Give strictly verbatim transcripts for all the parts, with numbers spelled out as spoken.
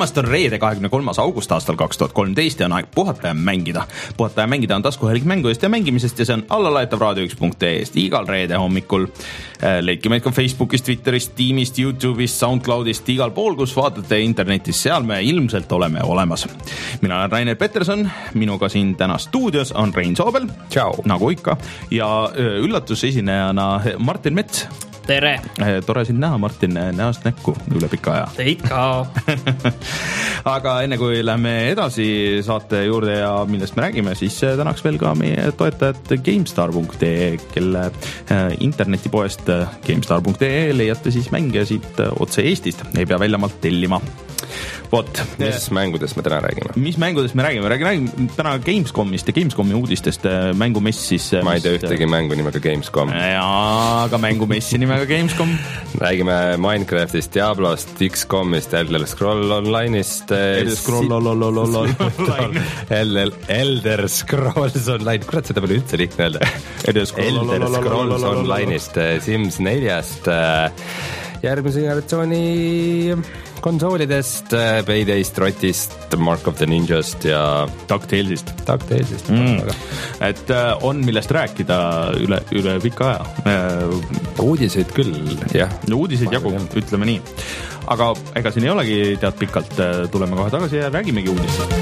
tulemast, on reede kahekümne kolmas august aastal kaks tuhat kolmteist ja on aeg puhata ja mängida. Puhata ja mängida on taskuhäälik mängudest ja mängimisest ja see on allalaetav raadio üks punkt ee-st igal reede hommikul. Leidke meid ka Facebookist, Twitterist, Teamist, YouTube'ist, SoundCloudist, igal pool, kus vaatate internetis, seal me ilmselt oleme olemas. Mina olen Rainer Peterson, minuga siin täna stuudios on Rein Soobel, Ciao. Nagu ikka, ja üllatusesinejana Martin Mets. Tere! Tore sind näha, Martin, näost näkku üle pika aja. Ikka! Aga enne kui lähme edasi saate juurde ja millest me räägime, siis tänaks veel ka meie toetajad GameStar punkt ee, kelle internetipoest GameStar punkt ee leiate siis mänge siit otse Eestist, ei pea väljamaalt tellima. Vot. Mis mängudest me täna räägime? Mis mängudest me räägime? Räägime täna Gamescomist ja Gamescomi uudistest. Mängumess siis... Ma ei tea ühtegi mängu nimega Gamescom. Jaa, aga mängumessi nimega Gamescom. Räägime Minecraftist, Diablost, X COMist, Elder Scroll Online'ist. Elder Scroll Online. Elder Scrolls Online. Kurat, seda pole üldse lihtne öelda. Elder Scrolls Online'ist, Sims neljast, järgmise generatsiooni konsoolidest, Paydayst, Rotist, Mark of the Ninjast ja DuckTalesist. DuckTalesist. Mm. Et on millest rääkida üle, üle pika aja. Uudiseid küll, jah. Uudiseid jagu, ütleme nii. Aga ega siin ei olegi tead pikalt, tuleme kohe tagasi ja räägimegi uudistest.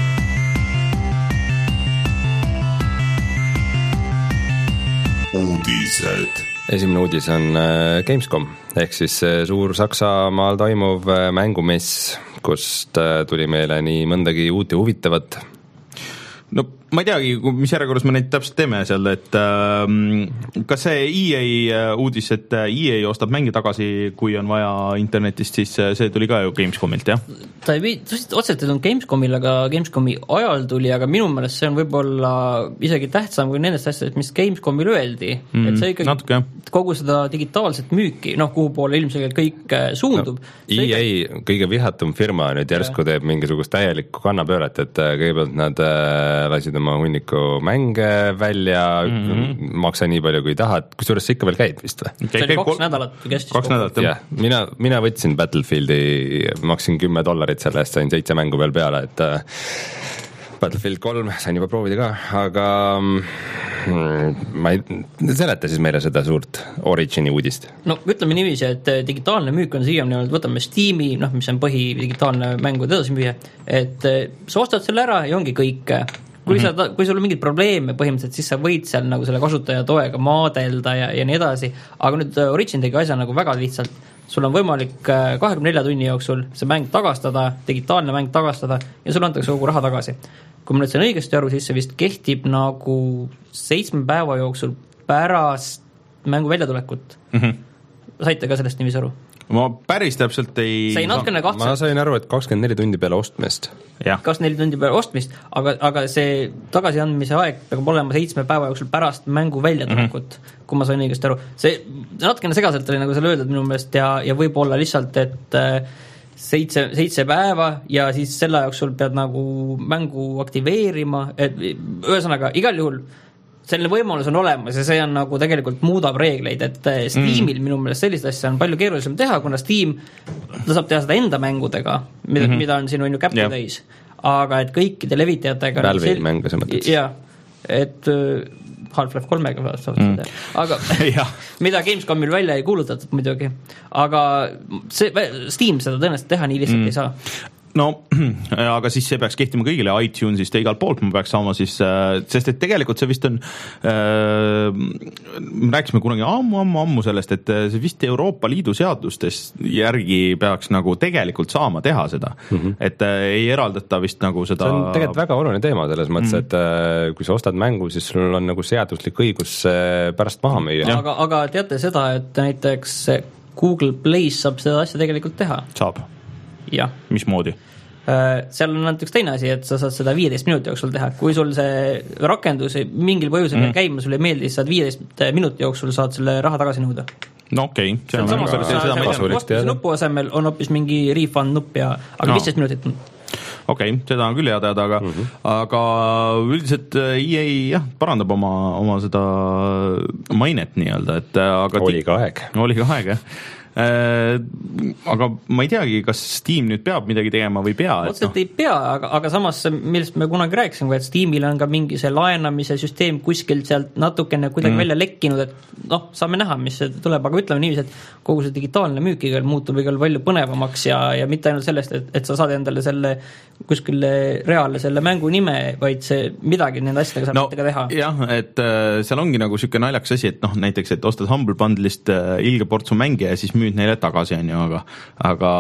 Uudised. Esimene uudis on Gamescom, ehk siis suur Saksamaal toimuv mängumess, kust tuli meile nii mõndagi uut ja huvitavat. No ma ei teagi, mis järjekorras me neid täpselt teeme seal, et äh, kas see E A uudis, et E A ostab mänge tagasi, kui on vaja internetist, siis see tuli ka ju Gamescomilt, jah? Ta ei või, otseselt ei tulnud Gamescomil, aga Gamescomi ajal tuli, aga minu meelest see on võib-olla isegi tähtsam kui nendest asjadest, mis Gamescomil öeldi. Mm, et see ikkagi natuke, kogu seda digitaalset müüki, noh, kuhu poole ilmselgelt kõik suundub. No, E A ikka... kõige vihatum firma nüüd järsku teeb mingisugust täielikku kannapööret, et kõigepealt nad lasid oma hunniku mänge välja, mm-hmm. maksa nii palju kui tahad, kusjuures see ikka veel käib vist või? See oli kaks nädalat kestis. Kaks nädalat, jah. Mina, mina võtsin Battlefieldi, maksin kümme dollarit selle eest, sain seitse mängu veel peale, et Battlefield kolm sain juba proovida ka, aga mm, ma ei, seleta siis meile seda suurt Origini uudist. No ütleme niiviisi, et digitaalne müük on siiani olnud, võtame Steam'i, noh, mis on põhi digitaalne mängude edasi müüa, et sa ostad selle ära ja ongi kõik. Kui, mm-hmm. sa, kui sul on mingid probleeme põhimõtteliselt, siis sa võid seal nagu selle kasutaja toega maadelda ja, ja nii edasi, aga nüüd Origin tegi asja nagu väga lihtsalt. Sul on võimalik kahekümne nelja tunni jooksul see mäng tagastada, digitaalne mäng tagastada ja sul antakse kogu raha tagasi. Kui ma nüüd sain õigesti aru, siis see vist kehtib nagu seitsme päeva jooksul pärast mängu väljatulekut. Mm-hmm. Saite ka sellest niivis aru? Ma päris täpselt ei... Sai natkene kahtselt. Ma sain aru, et kakskümmend neli tundi peale ostmist. kakskümmend neli tundi peale ostmist, aga, aga see tagasiandmise aeg peab olema seitsme päeva jooksul pärast mängu väljatulekut, mm-hmm. kui ma sain õigesti aru. See natkene segaselt oli nagu seal öeldud minu meelest ja, ja võib olla lihtsalt, et seitse, seitse päeva ja siis selle jooksul pead nagu mängu aktiveerima, et ühesõnaga igal juhul selline võimalus on olemas ja see on nagu tegelikult muudab reegleid, et Steamil mm. minu meelest sellist asja on palju keerulisem teha, kuna Steam ta saab teha seda enda mängudega, mida, mm-hmm. mida on siin on ju käppi yeah. täis, aga et kõikide levitajatega Valve'i sel... mängu sa mõtled? Jah, et Half-Life kolmega saab mm. seda, aga mida Gamescomil välja ei kuulutatud muidugi, aga see, Steam seda tõenäoliselt teha nii lihtsalt mm. ei saa. No, aga siis see peaks kehtima kõigile iTunesist ja igal poolt ma peaks saama siis, sest et tegelikult see vist on, äh, me rääkisime kunagi ammu, ammu, ammu sellest, et see vist Euroopa Liidu seadustes järgi peaks nagu tegelikult saama teha seda, mm-hmm. et äh, ei eraldata vist nagu seda... See on tegelikult väga oluline teema selles mõttes, mm-hmm. et äh, kui sa ostad mängu, siis sul on nagu seaduslik õigus äh, pärast maha müüa. Aga, aga teate seda, et näiteks Google Play's saab seda asja tegelikult teha? Saab. Jah. Mismoodi? Seal on näiteks teine asi, et sa saad seda viieteist minuti jooksul teha. Kui sul see rakendus mingil põhjusel mm. käima, sul ei meeldi, saad viieteist minuti jooksul saad selle raha tagasi nõuda. No okei. Okay. See on sama, ostmise nupu asemel on hoopis mingi refund nupp ja, aga no. viisteist minutit. Okei, okay, seda on küll hea teada, aga, mm-hmm. aga üldiselt E A jah, parandab oma, oma seda mainet nii-öelda, et aga oli ka aeg. Oli ka aeg, jah. äh, aga ma ei teagi, kas Steam nüüd peab midagi tegema või pea. Otselt no. ei pea, aga, aga samas, millest me kunagi rääkisime, et Steamil on ka mingi see laenamise süsteem kuskil sealt natukene kuidagi mm. välja lekkinud, et noh, saame näha, mis see tuleb, aga ütleme niiviisi, et kogu see digitaalne müük igal muutub igal palju põnevamaks ja, ja mitte ainult sellest, et, et sa saad endale selle kuskil reaalne selle mängu nime, vaid see midagi nende asjadega saab no, ka teha. Jah, et äh, seal ongi nagu siuke naljakas asi, et noh, näiteks, et ostad Humble Bundle'ist äh, ilge portsu mänge ja siis müüd neile tagasi, on ju, aga, aga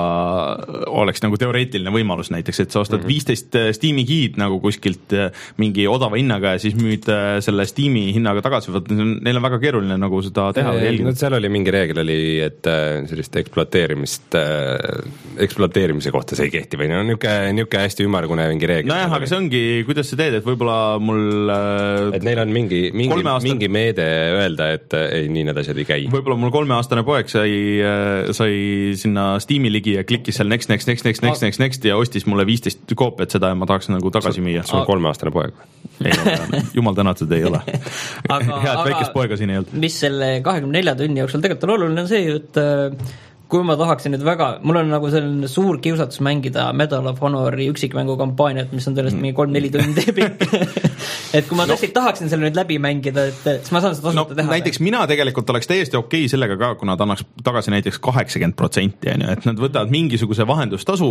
oleks nagu teoreetiline võimalus näiteks, et sa ostad mm-hmm. viisteist Steam'i giid nagu kuskilt äh, mingi odava hinnaga ja siis müüd äh, selle Steam'i hinnaga tagasi, võt, neil on väga keeruline nagu seda teha. No, seal oli mingi reegel oli, et äh, sellist ekspluateerimist äh, ekspluateerimise kohta see ei kehti või no niuke, niuke hästi ümmargune mingi reegel. Nojah, aga see ongi, kuidas sa teed, et võib-olla mul äh, et neil on mingi, mingi, aastane... mingi meede öelda, et äh, ei, nii need asjad ei käi. Võib-olla mul kolmeaastane poeg sai, äh, sai sinna Steam'i ligi ja klikkis seal next, next, next, next, next, next, next ja ostis mulle viisteist koopiat seda ja ma tahaks nagu tagasi müüa. Sul on kolmeaastane poeg? Ei, jumal tänatud ei ole. Aga, hea, et väikest poega siin ei olnud. Mis selle kahekümne nelja tunni jooksul tegelikult on oluline on see, et kui ma tahaksin nüüd väga, mul on nagu selline suur kiusatus mängida Medal of Honori üksikmängu kampaaniat, mis on tõenäoliselt mingi kolm-neli tundi pikk. Et kui ma tõesti no. tahaksin selle nüüd läbi mängida, et siis ma saan seda tasuta no, teha. Näiteks mina tegelikult oleks täiesti okei okay sellega ka, kui nad annaks tagasi näiteks kaheksakümmend protsenti, et nad võtavad mingisuguse vahendustasu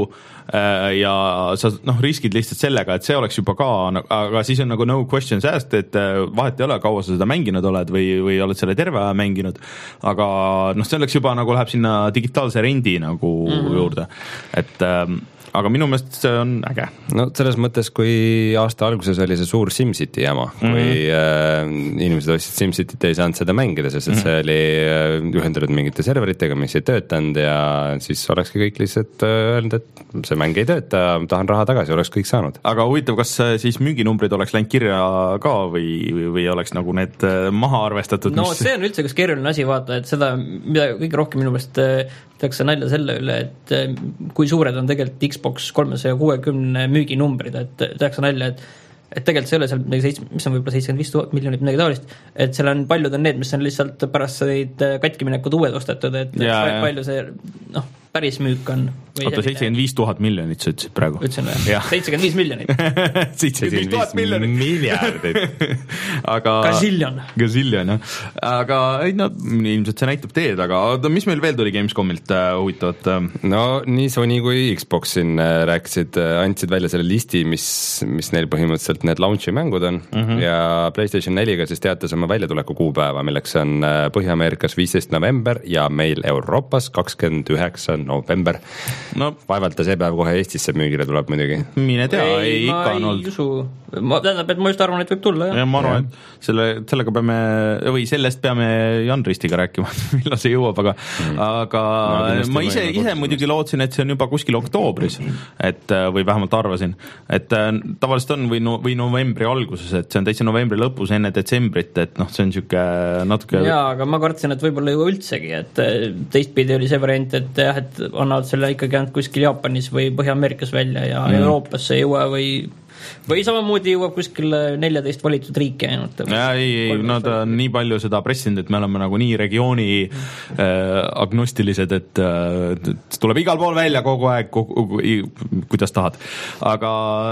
ja sa noh, riskid lihtsalt sellega, et see oleks juba ka, aga siis on nagu no questions asked, et vahet ei ole, kaua sa seda mänginud oled või, või oled selle terve aja mänginud, aga noh, see oleks juba nagu läheb sinna digitaalse rendi nagu mm-hmm. juurde, et ähm, aga minu meelest see on äge. No selles mõttes, kui aasta alguses oli see suur SimCity jama, kui mm-hmm. äh, inimesed ostsid SimCityt ei saanud seda mängida, sest et mm-hmm. see oli äh, ühendatud mingite serveritega, mis ei töötanud ja siis olekski kõik lihtsalt äh, öelnud, et see mäng ei tööta, tahan raha tagasi, oleks kõik saanud. Aga huvitav, kas siis müüginumbrid oleks läinud kirja ka või, või, või oleks nagu need maha arvestatud? No mis... see on üldse kas keeruline asi vaata, et seda, mida kõige rohkem minu meelest tehakse nalja selle üle, et kui suured on tegelikult Xbox kolmesaja kuuekümne müüginumbrid, et tehakse nalja, et et tegelikult see ei ole seal midagi seitsme, mis on võib-olla seitsekümmend viis tuhat miljonit midagi taolist, et seal on paljud on need, mis on lihtsalt pärast neid katkiminekud uued ostetud, et ja, palju see noh, päris müük on. Oota, seitsekümmend viis tuhat miljonit sa ütlesid praegu. Ütlesin või? seitsekümmend viis miljonit. seitsekümmend viis tuhat miljonit. Miljardit. Aga... Gazillion. Gazillion, jah. Aga ei, no, ilmselt see näitab teed, aga mis meil veel tuli Gamescomilt uh, huvitavat? No nii Sony kui Xbox siin uh, rääkisid, uh, andsid välja selle listi, mis, mis neil põhimõtteliselt need launchi mängud on mm-hmm. ja PlayStation neliga siis teatas oma väljatuleku kuupäeva, milleks on uh, Põhja-Ameerikas viisteist november ja meil Euroopas kakskümmend üheksa november. No vaevalt see päev kohe Eestisse müügile tuleb muidugi. Mine tea, ei, ei ikka on olnud. Ma tähendab, et ma just arvan, et võib tulla. Ja ma arvan, et selle, sellega peame, või sellest peame Jan Ristiga rääkima, millal see jõuab, aga, mm. aga no, ma ise, ise muidugi lootsin, et see on juba kuskil oktoobris, et, või vähemalt arvasin, et tavaliselt on või, no, või novembri alguses, et see on täitsa novembri lõpus enne detsembrit, et noh, see on siuke natuke... Jaa, aga ma kartsin, et võib-olla ju üldsegi, et teistpidi oli see variant, et jah, et annavad selle ikkagi ainult kuskil Jaapanis või Põhja-Ameerikas välja ja mm. Euroopasse ei jõua või või samamoodi jõuab kuskil neljateist valitud riiki ainult. Ja, ei, ei, nad on nii palju seda pressinud, et me oleme nagu nii regiooni äh, agnostilised, et äh, tuleb igal pool välja kogu aeg, kogu, kuidas tahad. Aga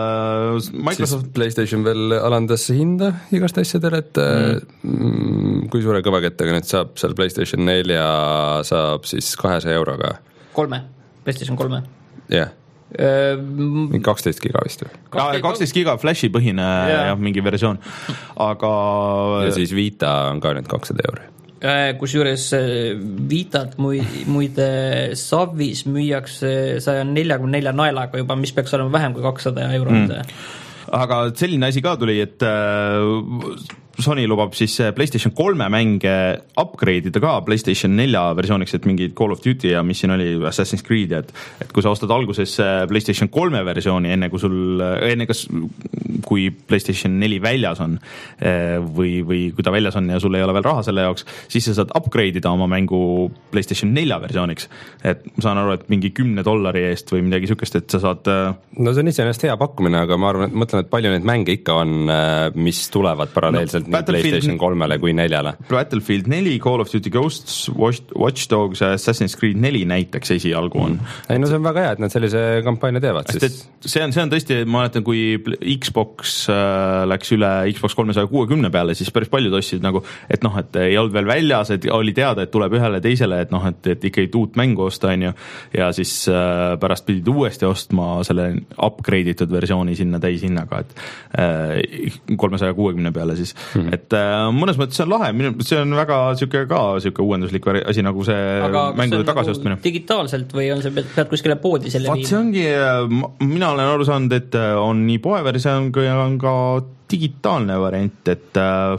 äh, Microsoft... Siis PlayStation veel alandas hinda igast asjadel, et mm. kui suure kõvakettaga nüüd saab seal PlayStation nelja saab siis kahesaja euroga. Kolme, PlayStation kolme. Jah. Yeah. kaksteist giga vist või? kaksteist giga flashi põhine yeah. jah, mingi versioon, aga ja siis Vita on ka nüüd kakssada euri. Kusjuures Vitat muide Savis müüakse saja neljakümne nelja naelaga juba, mis peaks olema vähem kui kakssada eurot mm. Aga selline asi ka tuli, et Sony lubab siis PlayStation kolme mänge upgrade ida ka PlayStation nelja versiooniks, et mingi Call of Duty ja mis siin oli Assassin's Creed, et, et kui sa ostad alguses PlayStation kolme versiooni, enne kui sul, enne kas, kui PlayStation neli väljas on või, või kui ta väljas on ja sul ei ole veel raha selle jaoks, siis sa saad upgrade ida oma mängu PlayStation nelja versiooniks. Et ma saan aru, et mingi kümne dollari eest või midagi sükest, et sa saad... No see on iseenesest hea pakkumine, aga ma arvan, et mõtlen, et palju neid mänge ikka on, mis tulevad paralleelselt nii PlayStation kolmele kui neljale. Battlefield neli, Call of Duty Ghosts, Watch Dogs ja Assassin's Creed neli näiteks esialgu on. Ei, no see on väga hea, et nad sellise kampaania teevad. Siis... See, on, see on tõesti, ma mäletan, kui Xbox äh, läks üle Xbox kolmesaja kuuekümne peale, siis päris paljud ostsid nagu, et noh, et ei olnud veel väljas, et oli teada, et tuleb ühele teisele, et noh, et, et ikkagi uut mängu osta, on ju, ja siis äh, pärast pidid uuesti ostma selle upgrade itud versiooni sinna täishinnaga, et äh, kolmesaja kuuekümne peale siis, mm-hmm. et äh, mõnes mõttes see on lahe, see on väga siuke ka siuke uuenduslik asi nagu see aga mängude tagasiostmine. Nagu digitaalselt või on see, pead kuskile poodi selle viima? See ongi, mina olen aru saanud, et on nii poeversioon kui on ka digitaalne variant, et,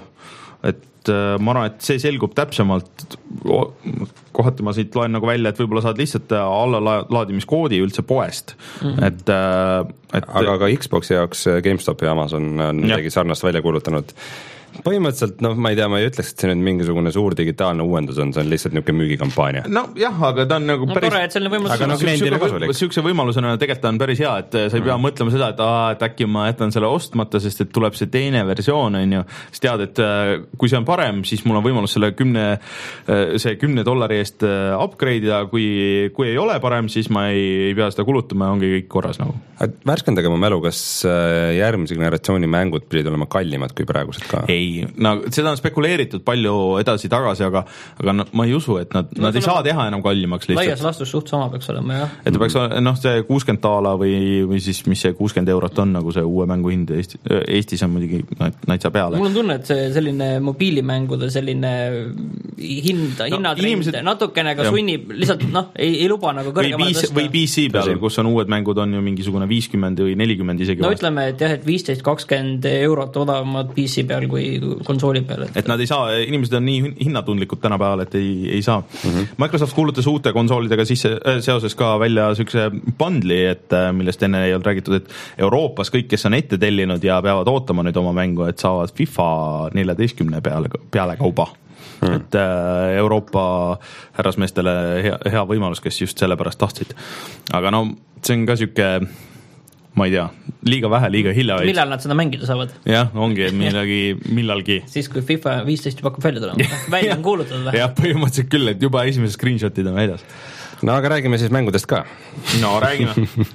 et ma arvan, et see selgub täpsemalt, kohati ma siit loen nagu välja, et võib-olla saad lihtsalt alla laadimiskoodi üldse poest, mm-hmm. et, et aga ka Xboxi jaoks GameStop ja Amazon on midagi sarnast välja kuulutanud. Põhimõtteliselt, noh, ma ei tea, ma ei ütleks, et see nüüd mingisugune suur digitaalne uuendus on, see on lihtsalt niisugune müügikampaania. No jah, aga ta on nagu no, päris... Tore, et selline võimalus... Aga no kliendile kasulik. Siukse võimalusena tegelikult on päris hea, et sa ei pea mm. mõtlema seda, et, aa, et äkki ma jätan selle ostmata, sest et tuleb see teine versioon, on ju. Siis tead, et kui see on parem, siis mul on võimalus selle kümne, see kümne dollari eest upgrade'ida, kui, kui ei ole parem, siis ma ei, ei pea seda kulutama, ongi kõik korras nagu. Värskendage mu mälu, kas järgmise generatsiooni mängud pidid olema kallimad kui praegused ka? Ei, no seda on spekuleeritud palju edasi-tagasi, aga, aga ma ei usu, et nad, no, nad ei saa teha enam kallimaks lihtsalt. Laias lastus suht sama peaks olema, jah. Et ta peaks, noh, see kuuskümmend taala või, või siis mis see kuuskümmend eurot on nagu see uue mängu hind Eesti, Eestis on muidugi naitsa peale. Mul on tunne, et see selline mobiilimängude selline hind, no, hinnatrend inimesed... natukene ka sunnib, lihtsalt noh, ei, ei luba nagu kõrgemale tõsta. Või P C peal, kus on uued mängud, on ju mingisugune viiskümmend või nelikümmend isegi. No vast. Ütleme, et jah, et viisteist kakskümmend eurot odavamad P C peal kui konsooli peal. Et, et nad ei saa, inimesed on nii hinnatundlikud tänapäeval, et ei, ei saa. Mm-hmm. Microsoft kuulutas uute konsoolidega sisse, seoses ka välja sükse bundli, et millest enne ei olnud räägitud, et Euroopas kõik, kes on ette tellinud ja peavad ootama nüüd oma mängu, et saavad FIFA neljateistkümne peale, peale kauba. Mm. Et äh, Euroopa härrasmeestele hea, hea võimalus, kes just selle pärast tahtsid. Aga no see on ka süke, ma ei tea, liiga vähe, liiga hilja. Millal nad seda mängida saavad? Jah, ongi, et millagi, millalgi. Siis kui FIFA viisteist juba hakkab välja tulema. Välja on kuulutatud või? Jah, põhimõtteliselt küll, et juba esimesed screenshotid on väljas. No aga räägime siis mängudest ka. No räägime.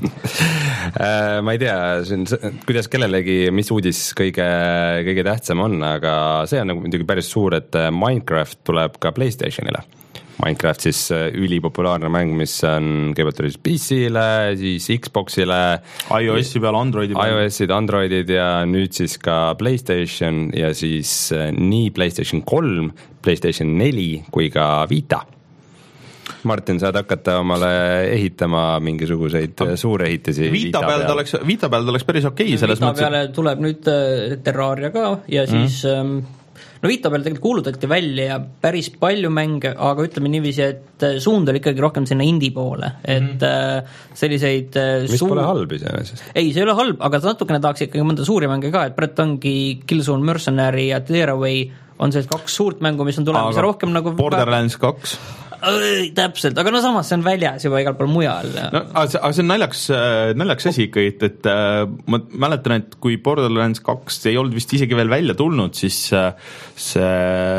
Ma ei tea, kuidas kellelegi, mis uudis kõige, kõige tähtsam on, aga see on nagu muidugi päris suur, et Minecraft tuleb ka PlayStationile. Minecraft siis ülipopulaarne mäng, mis on kõigepealt oli P C-le, siis Xboxile, iOS-i peal, Androidi peal. iOS-id, Androidid ja nüüd siis ka PlayStation ja siis nii PlayStation kolm, PlayStation neli kui ka Vita. Martin, saad hakata omale ehitama mingisuguseid no, suurehitisi Vita peal ta oleks, Vita peal ta oleks päris okei selles Vita mõttes. Vita peale tuleb nüüd Terraria ka ja siis mm. no Vita peal tegelikult kuulutati välja päris palju mänge, aga ütleme niiviisi, et suund oli ikkagi rohkem sinna indie poole, et mm. selliseid mis suur... pole halb iseenesest. Ei, see ei ole halb, aga natukene tahaks ikkagi mõnda suuri mänge ka, et praegu ongi Killzone Mercenary ja Tearaway on see kaks suurt mängu, mis on tulemas ja rohkem nagu Borderlands kaks täpselt, aga no samas see on väljas juba igal pool mujal. No, aga see, aga see on naljaks, naljaks asi ikka, et, et ma mäletan, et kui Borderlands kaks ei olnud vist isegi veel välja tulnud, siis see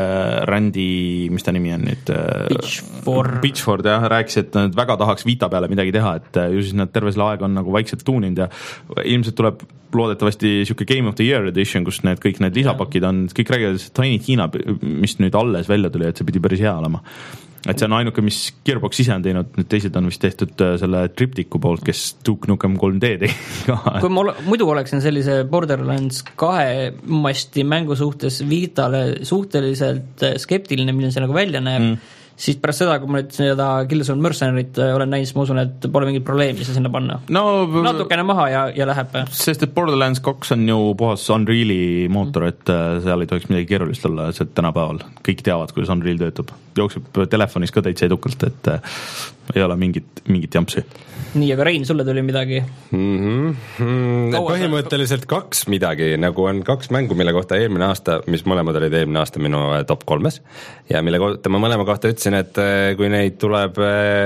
Randy, mis ta nimi on nüüd? Pitchford. Pitchford, jah, rääkis, et nad väga tahaks Vita peale midagi teha, et ju siis nad terve selle aeg on nagu vaikselt tuuninud ja ilmselt tuleb loodetavasti siuke Game of the Year edition, kus need kõik need lisapakid on, kõik räägivad Tiny Tina, mis nüüd alles välja tuli, et see pidi päris hea olema. Et see on ainuke, mis Gearbox ise on teinud, nüüd teised on vist tehtud selle Triptiku poolt, kes Duke Nukem kolm D tegi ka. Kui ma ole, muidu oleksin sellise Borderlands kahe masti mängu suhtes Vitale suhteliselt skeptiline, milline see nagu välja näeb, mm. siis pärast seda, kui ma nüüd seda Killzone Mercenaryt olen näinud, siis ma usun, et pole mingit probleemi see sinna panna. No, natukene maha ja, ja läheb. Sest et Borderlands kaks on ju puhas Unreali mootor, et seal ei tohiks midagi keerulist olla, see tänapäeval. Kõik teavad, kuidas Unreal töötab. Jookseb telefonis ka täitsa edukalt, et ei ole mingit, mingit jampsi. Nii, aga Rein, sulle tuli midagi? Mm-hmm. Mm, põhimõtteliselt kaks midagi, nagu on kaks mängu, mille kohta eelmine aasta, mis mõlemad olid eelmine aasta minu top kolmes ja mille kohta ma mõlema kohta ütlesin, et kui neid tuleb,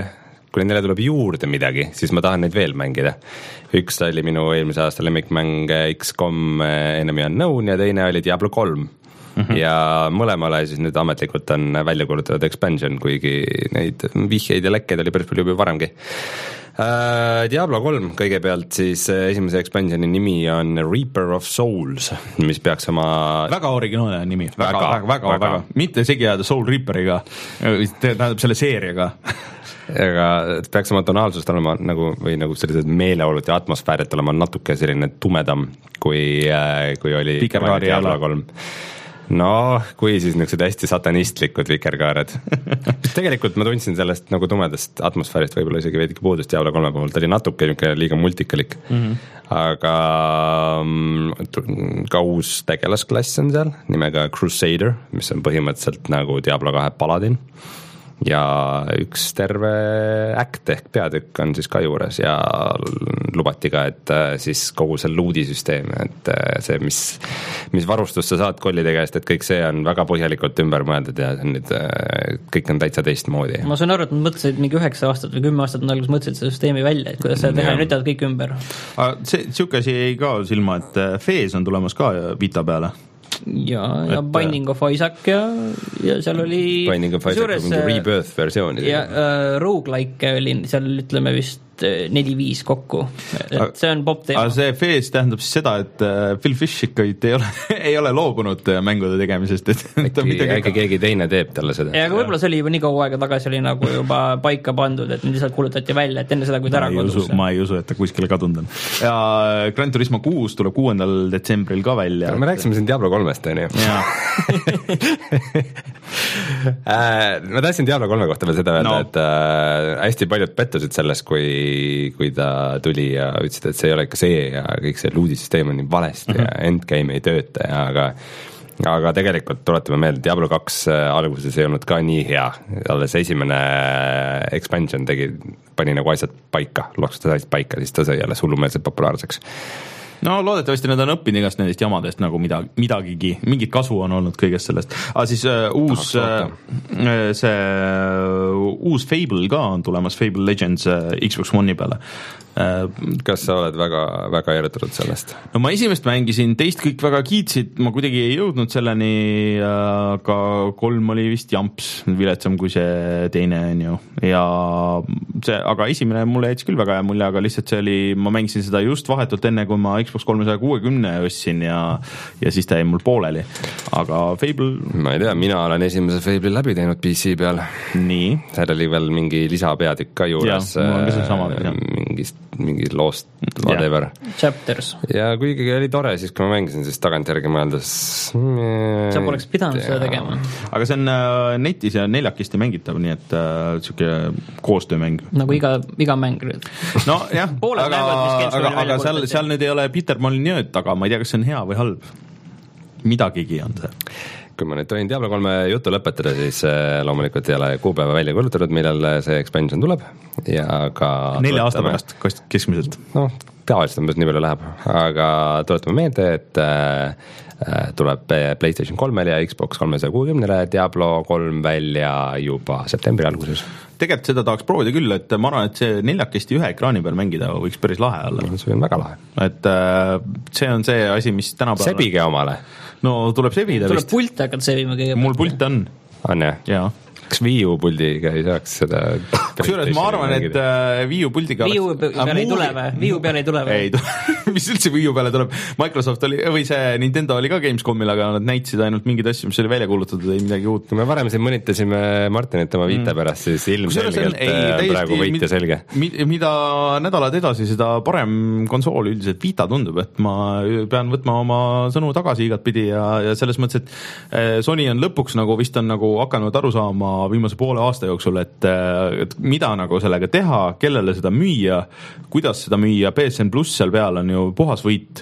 kui neile tuleb juurde midagi, siis ma tahan neid veel mängida. Üks oli minu eelmise aasta lemmikmäng X COM Enemy Unknown ja teine oli Diablo kolm. mm-hmm. ja mõlemale siis nüüd ametlikult on välja kuulutatud expansion, kuigi neid vihjeid ja lekkeid oli päris palju juba varemgi. Diablo kolm kõigepealt siis esimese expansioni nimi on Reaper of Souls, mis peaks oma väga originaalne nimi, väga, väga, väga, väga, väga. mitte segi ajada Soul Reaperiga, tähendab selle seeriaga aga peaks oma tonaalsust olema nagu, või nagu sellised meeleolud ja atmosfäärid olema natuke selline tumedam, kui, kui oli Diablo kolm. No, kui siis niisugused hästi satanistlikud vikerkaared. Tegelikult ma tundsin sellest nagu tumedast atmosfäärist võib-olla isegi veidike puudust Diablo kolme puhul, ta oli natuke liiga multikalik. Mm-hmm. Aga ka uus tegelasklass on seal nimega Crusader, mis on põhimõtteliselt nagu Diablo kahe paladin. Ja üks terve äkt ehk peatükk on siis ka juures ja lubati ka, et siis kogu see loodisüsteem, et see, mis, mis varustust sa saad kollide käest, et kõik see on väga põhjalikult ümber mõeldud ja nüüd kõik on täitsa teistmoodi. Ma saan aru, et nad mõtlesid mingi üheksa aastat või kümme aastat, nad alguses mõtlesid seda süsteemi välja, et kuidas seda teha ja nüüd tead kõik ümber. See, siuke asi ei ka silma, et Fez on tulemas ka Vita peale. ja, ja et, Binding of Isaac ja, ja seal oli Binding of Isaac mingi Rebirth versioon ja uh, roguelike oli seal ütleme vist neli-viis kokku, et see on pop teema. Aga see Fez tähendab siis seda, et Phil Fish ikka ei ole, ei ole loobunud mängude tegemisest, et äkki, äkki keegi teine teeb talle seda. Ja aga võib-olla see oli juba nii kaua aega tagasi oli nagu juba paika pandud, et nüüd lihtsalt kuulutati välja, et enne seda, kui ta ära kodus. Ma ei usu, et ta kuskile kadunud on. Ja Gran Turismo kuus tuleb kuuendal detsembril ka välja. Me rääksime siin Diablo kolmest, on ju. Ma tahtsin Diablo kolme kohta veel seda öelda, no. et äh, hästi paljud pettusid selles, kui kui ta tuli ja ütlesid, et see ei ole ikka see ja kõik see loodisüsteem on nii valesti mm-hmm. ja endgame ei tööta ja aga aga tegelikult tuletame meelde, Diablo kaks alguses ei olnud ka nii hea, alles esimene expansion tegi, pani nagu asjad paika, loksustas asjad paika, siis ta sai jälle hullumeelselt populaarseks. No loodetavasti nad on õppinud igast nendest jamadest nagu midagi, midagigi, mingit kasu on olnud kõigest sellest. Aga siis uh, uus, uh, see uh, uus Fable ka on tulemas, Fable Legends uh, Xbox One'i peale. Uh, Kas sa oled väga, väga erutunud sellest? No ma esimest mängisin, teist kõik väga kiitsid, ma kuidagi ei jõudnud selleni, aga kolm oli vist jamps, viletsam kui see teine on ju. Ja see, aga esimene mulle jätsi küll väga hea mulje, aga lihtsalt see oli, ma mängisin seda just vahetult enne, kui ma Xbox kolmesaja kuuekümne ostsin ja, ja siis ta jäi mul pooleli. Aga Fable... Ma ei tea, mina olen esimese Fable läbi teinud P C peal. Nii. Seal oli veel mingi lisapeatükk ka juures. Ja, mul on ka see sama. Mingist, mingi lost whatever. Chapters. Ja kuigi oli tore, siis kui ma mängisin, siis tagantjärgi mõeldes... Sa poleks pidanud seda tegema. Aga see on netis ja neljakesti mängitav, nii et äh, siuke koostöömäng. Nagu iga, iga mäng. No jah, aga, aga, aga seal, seal nüüd ei ole Peter Molyneux, aga ma ei tea, kas see on hea või halb. Midagigi on see. Kui ma nüüd tohin Diablo kolme jutu lõpetada, siis loomulikult ei ole kuupäeva välja kuulutatud, millal see expansion tuleb ja ka nelja aasta pärast keskmiselt. No, tavaliselt umbes nii palju läheb, aga tuletame meelde, et äh, tuleb PlayStation kolmele ja Xbox kolmesaja kuuekümnele Diablo kolm välja juba septembri alguses. Tegelikult seda tahaks proovida küll, et ma arvan, et see neljakesti ühe ekraani peal mängida võiks päris lahe olla. See on väga lahe. Et äh, see on see asi, mis tänapäeval... Sebige omale. No tuleb sebida tuleb vist. Tuleb pult hakkad sebima kõigepealt. Mul pult on. On jah? Jaa. Kas Wii U puldiga ei saaks seda... Kusjuures ma arvan, et uh, Wii U puldiga... Wii U peale ei tule või? Wii U peale ei tule või? Ei tule. Mis üldse Wii U peale tuleb? Microsoft oli, või see Nintendo oli ka Gamescomil, aga nad näitasid ainult mingid asju, mis oli välja kuulutatud, ei midagi uut. Kui me varem siin mõnitasime Martinit oma Vita pärast, siis ilmselgelt ei, praegu võit ja selge. Mida nädalad edasi, seda parem konsool üldiselt Vita tundub, et ma pean võtma oma sõnu tagasi igat pidi ja, ja selles mõttes, et Sony on lõpuks nagu vist on nagu hakanud aru saama viimase poole aasta jooksul, et, et mida nagu sellega teha, kellele seda müüa, kuidas seda müüa, P S N Plus seal peal on ju puhas võit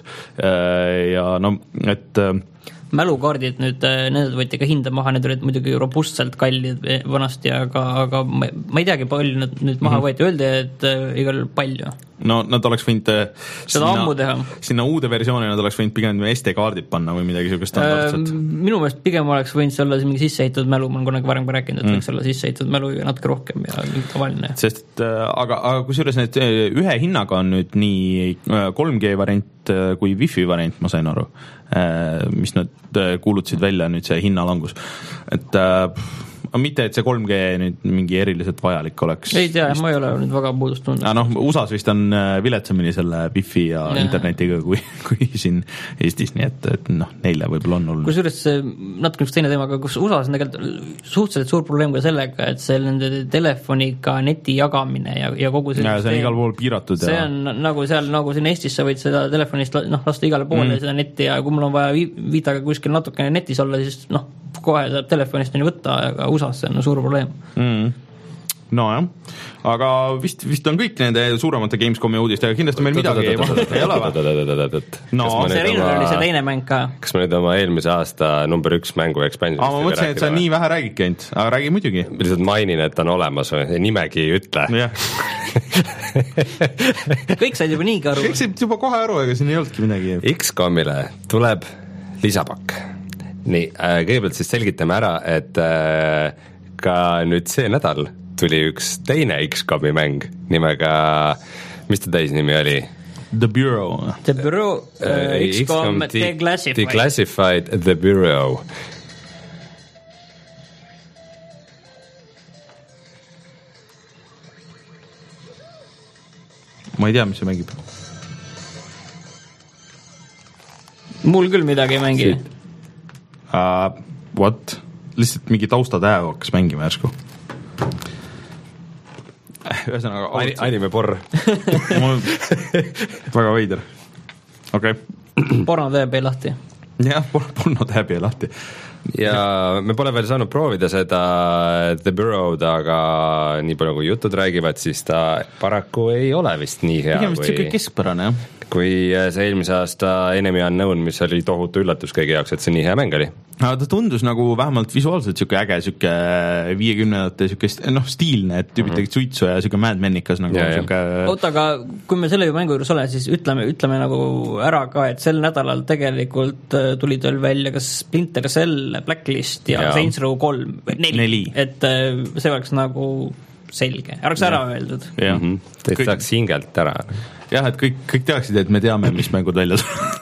ja no, et mälukaardid nüüd, need võeti ka hinda maha, need olid muidugi robustselt kallid vanasti, aga, aga ma, ma ei teagi, palju nad nüüd maha võeti, öeldi, et igal palju. No nad oleks võinud seda ammu teha. Sinna uude versiooni nad oleks võinud pigem S D kaardid panna või midagi sellist standardset. Minu meelest pigem oleks võinud see olla mingi sissehitud mälu, ma olen kunagi varem ka rääkinud, et mm. võiks olla sissehitud mälu ja natuke rohkem ja mingi tavaline. Sest, aga, aga kusjuures need ühe hinnaga on nüüd nii kolm G variant ainult kui Wi-Fi variant, ma sain aru, mis nad kuulutasid välja nüüd see hinnalangus, et mitte, et see kolm G nüüd mingi eriliselt vajalik oleks. Ei tea, ma ei ole nüüd väga puudust tundnud. Noh, U S A-s vist on viletsamini selle Wi-Fi ja, ja internetiga kui, kui siin Eestis, nii et, et noh, neile võib-olla on olnud. Kusjuures natuke üks teine teema, aga kus U S A-s on tegelikult suhteliselt suur probleem ka sellega, et see nende telefoniga neti jagamine ja, ja kogu see ja see on igal pool piiratud. See ja... on nagu seal, nagu siin Eestis sa võid seda telefonist noh, lasta igale poole mm. seda netti ja kui mul on vaja viitaga kuskil natukene netis olla, siis noh, kohe saab telefonist on võtta, aga U S A-s see on suur probleem. Mm. No jah, aga vist, vist on kõik nende suuremate Gamescomi uudistega, kindlasti meil midagi ei ole või? No, see Rinner oli see teine mäng ka. Kas ma nüüd oma eelmise aasta number üks mängu expansionist ma mõtlesin, et sa nii vähe räägidki ainult, aga räägi muidugi. Lihtsalt mainin, et on olemas, nimegi ei ütle. Kõik said juba niigi aru. Kõik said juba kohe aru, ega siin ei olnudki midagi. X-Comile tuleb lisapakk. Nii, kõigepealt siis selgitame ära, et ka nüüd see nädal tuli üks teine X-Comi mäng nimega, mis ta täisnimi oli? The Bureau. The Bureau, uh, X-Com Declassified. Declassified The Bureau. Ma ei tea, mis see mängib. Mul küll midagi ei mängi. Uh, what? Lihtsalt mingi taustatäev hakkas mängima järsku. Ühesõnaga Ani, anime porr. Väga veider. Okei. Okay. Porno täheb ei lahti. Jah, porno täheb ei lahti. Ja me pole veel saanud proovida seda The Bureau'd, aga nii palju kui jutud räägivad, siis ta paraku ei ole vist nii hea. Pigem vist kui... keskpärane, jah. Kui see eelmise aasta Enemy Unknown, mis oli tohutu üllatus kõigi jaoks, et see nii hea mäng oli. Aga ta tundus nagu vähemalt visuaalselt siuke äge, siuke viiekümnendate siuke noh, stiilne, et tüübid tegid suitsu ja siuke Mad Mennikas nagu ja, siuke... Oota, aga kui me selle mängu juures ole, siis ütleme, ütleme nagu ära ka, et sel nädalal tegelikult tuli tal välja kas Splinter Cell, Blacklist ja, ja. Saints Row kolm, neli. neli. Et see oleks nagu selge, oleks ja. Ära öeldud. Ja. Mm-hmm. Teid kõik... saaks hingelt ära. Jah, et kõik, kõik teaksid, et me teame, mis mängud välja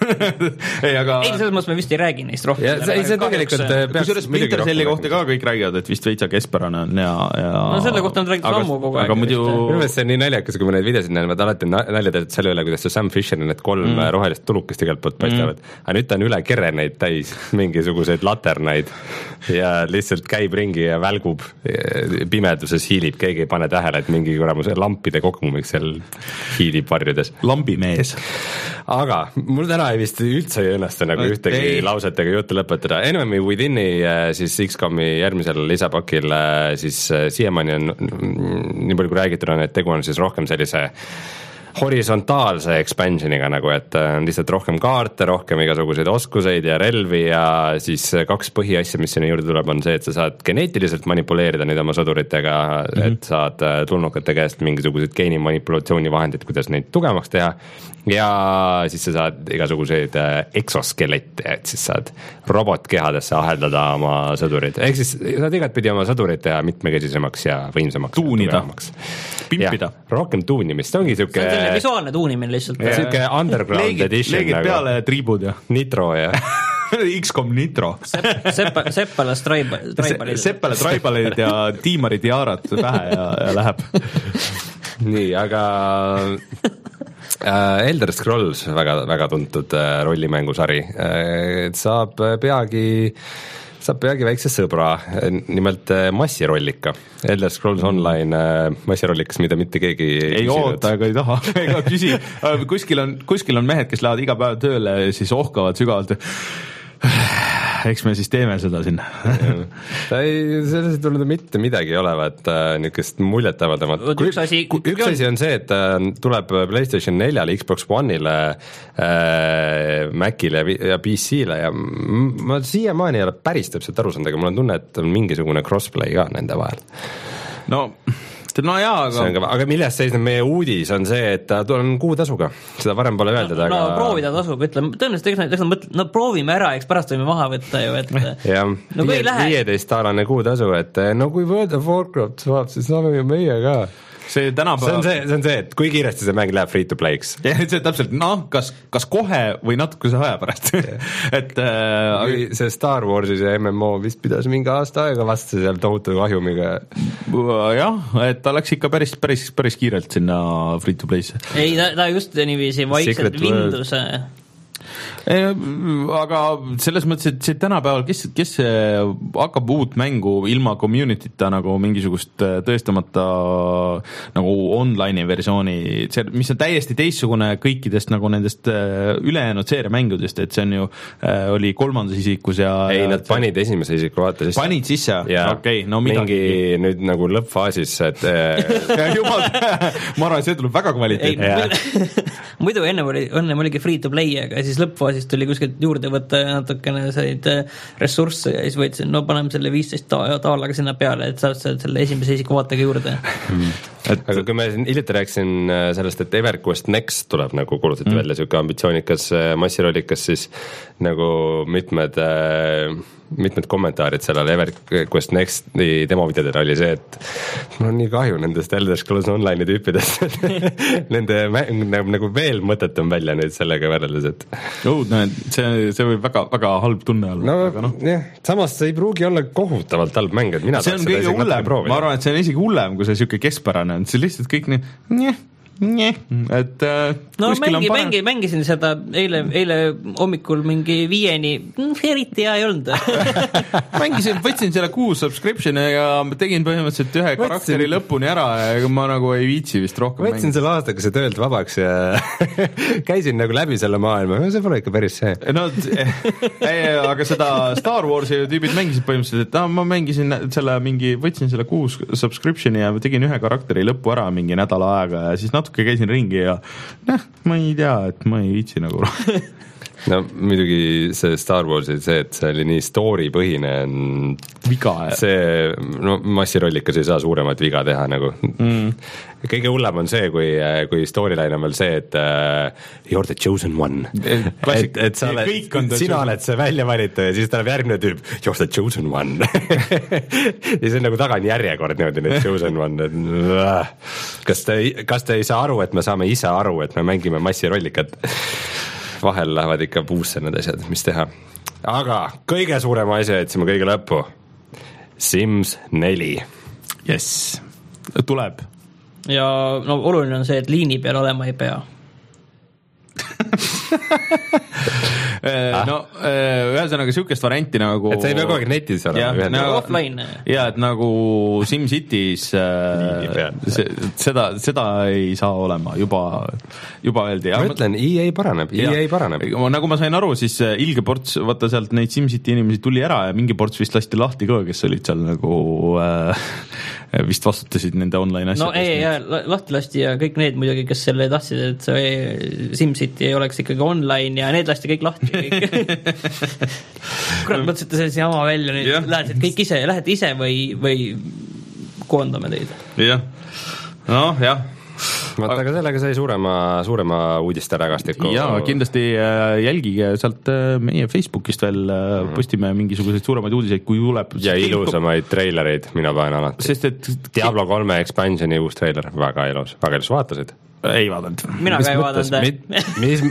ei, aga... ei, selles mõttes me vist ei räägi neist rohkem. Ja, see, see tegelikult peaks... Kusjuures Splinter Celli kohta ka kõik räägivad, et vist veitsa keskpärane on ja, ja... No selle kohta on räägitud sammu kogu aeg. Aga muidu... Minu meelest see on nii naljakas, kui ma neid videosid näen, ma alati nalja teed selle üle, kuidas see Sam Fisher need kolm mm. rohelist tulukest igalt poolt paistavad. Mm. Aga nüüd ta on üle kereneid täis, mingisuguseid laternaid ja lihtsalt käib ringi ja välgub pimeduses, hiilib, keegi ei pane tähele, et mingi kuramuse lampide kogumiks seal hiilib varjudes. Lambimees. Aga mul täna ei vist üldse ei õnnestu nagu no, ühtegi ei. Lausetega juttu lõpetada. Enemy Within'i siis X-Comi järgmisel lisapakil siis siiamaani on nii palju kui räägitud on, et tegu on siis rohkem sellise horisontaalse expansioniga nagu, et on lihtsalt rohkem kaarte, rohkem igasuguseid oskuseid ja relvi ja siis kaks põhiasja, mis sinna juurde tuleb, on see, et sa saad geneetiliselt manipuleerida nüüd oma sõduritega, mm-hmm. et saad tulnukate käest mingisugused geeni manipulatsiooni vahendid, kuidas neid tugevamaks teha ja siis sa saad igasuguseid exoskelette, et siis saad robotkehadesse aheldada oma sõdurid. Ehk siis saad igat pidi oma sõdurid teha mitmekesisemaks ja võimsamaks. Tuunida, pimpida. Rohkem tuunimist, ongi siuke see on selline visuaalne tuunimine lihtsalt. Siuke underground leegid, edition. Leegid nagu. Peale tribud ja. Nitro ja X-Com Nitro. Sepp, Seppale Traibalid. Seppale Traibalid ja tiimarid jaarat pähe ja, ja läheb. Nii, aga Elder Scrolls, väga, väga tuntud rollimängusari, saab peagi saab peagi väikse sõbra, nimelt massirollika. Elder Scrolls Online massirollikas, mida mitte keegi ei, ei oota, ega ei taha, ega küsi. Kuskil on, kuskil on mehed, kes lähevad iga päev tööle ja siis ohkavad sügavalt. Eks me siis teeme seda sinna. Ta ei, selles ei tulnud mitte midagi olevat niisugust muljetavamat. Üks asi, üks asi on see, et tuleb PlayStation neljale, Xbox One'ile, äh, Macile ja P C-le ja ma siiamaani ei ole päris täpselt aru saanud, aga mul on tunne, et on mingisugune crossplay ka nende vahel. No... No jaa, aga... Ka, aga millest seisneb meie uudis on see, et ta on kuutasuga, seda varem pole öeldud, no, aga... No proovida tasuga, ütleme, tõenäoliselt eks nad mõtled, no proovime ära, eks pärast võime maha võtta ju, et jah, no, viieteist aastane kuutasu, et no kui World of Warcraft saab, siis saame ju meie ka. see tänapäeval see on see, see on see, et kui kiiresti see mäng läheb free to play'ks. see täpselt, noh, kas, kas kohe või natukese aja pärast et äh, see Star Warsis ja M M O vist pidas mingi aasta aega vastu seal tohutu kahjumiga. jah, et ta läks ikka päris, päris, päris kiirelt sinna free to play'sse. ei, ta, ta just niiviisi vaikselt Windowse aga selles mõttes, et see tänapäeval, kes, kes hakkab uut mängu ilma community'ta nagu mingisugust tõestamata nagu online'i versiooni, see, mis on täiesti teistsugune kõikidest nagu nendest ülejäänud seeriamängudest, et see on ju, oli kolmandas isikus ja ei, nad panid esimese isiku vaata sisse. Panid sisse? okei, okay, no midagi. Mingi nüüd nagu lõppfaasis, et jumal, ma arvan, et see tuleb väga kvaliteet. muidu ennem oli, ennem oligi free to play, aga siis lõppfaasist tuli kuskilt juurde võtta natukene said ressursse ja siis võtsin, no paneme selle viisteist taalaga sinna peale, et saad selle esimese isiku vaatega juurde. et... aga kui me hiljuti rääkisin sellest, et EverQuest Next tuleb nagu kuulutati mm. välja siuke ambitsioonikas massirollikas, siis nagu mitmed mitmed kommentaarid sellele EverQuest Nexti demovideodele oli see, et mul on nii kahju nendest Elder Scrolls Online'i tüüpidest nende mäng nagu veel mõtetum välja nüüd sellega võrreldes, et õudne, see, see võib väga, väga halb tunne olla. no, no. jah, samas see ei pruugi olla kohutavalt halb mäng, et mina see on kõige hullem, ma arvan, et see on isegi hullem, kui see siuke keskpärane on, see lihtsalt kõik nii njeh, njeh, et äh, no mängi, mängi, mängisin seda eile, eile hommikul mingi viieni, eriti hea ei olnud mängisin, võtsin selle kuu subscription'i ja tegin põhimõtteliselt ühe võtsin. karakteri lõpuni ära ja ma nagu ei viitsi vist rohkem võtsin mängida. Selle aastaga see töölt vabaks ja käisin nagu läbi selle maailma, see pole ikka päris see. no ei, aga seda Star Warsi tüübid mängisid põhimõtteliselt, et ah, ma mängisin selle mingi, võtsin selle kuu subscription'i ja tegin ühe karakteri lõppu ära mingi nädala aega ja siis natuke käisin ringi ja noh, ma ei tea, et ma ei viitsi nagu no muidugi see Star Warsi, see, et see oli nii story põhine on viga, see, no massirollikas ei saa suuremat viga teha nagu mm. kõige hullem on see, kui, kui storyline on veel see, et uh, you're the chosen one et, et sa oled, sina oled see välja valitud ja siis tuleb järgmine tüüp you're the chosen one ja see on nagu taga on järjekord niimoodi need chosen one et, uh, kas te, kas te ei saa aru, et me saame ise aru, et me mängime massirollikat vahel lähevad ikka puusse need asjad, mis teha. Aga kõige suurema asja jätsime kõige lõppu. Sims neli. Yes, tuleb. Ja no oluline on see, et liini peal olema ei pea. no ühesõnaga siukest varianti nagu et sa ei pea kogu aeg netis olema nagu offline ja et nagu SimCity's se, seda, seda ei saa olema juba, juba öeldi ma ütlen, E A paraneb, E A paraneb nagu ma sain aru, siis ilge ports vaata sealt neid SimCity inimesi tuli ära ja mingi ports vist lasti lahti ka, kes olid seal nagu äh, vist vastutasid nende online asjadest. No ei, ja lahti lasti ja kõik need muidugi, kes selle tahtsid, et see SimCity ei oleks ikkagi online ja need lasti kõik lahti kurat, mõtlesite sellise jama välja nüüd, yeah. Lähete kõik ise, lähete ise või, või koondame teid? jah, noh jah vaata, aga sellega sai suurema, suurema uudiste rägastiku. Jaa, kindlasti jälgige sealt meie Facebookist veel mm-hmm. postime mingisuguseid suuremaid uudiseid, kui tuleb. Ja ilusamaid treilereid, mina panen alati. Sest et Diablo kolme expansioni uus treiler, väga ilus, väga ilus, vaatasid? Ei vaadanud. Mina ka ei vaadanud. Mis...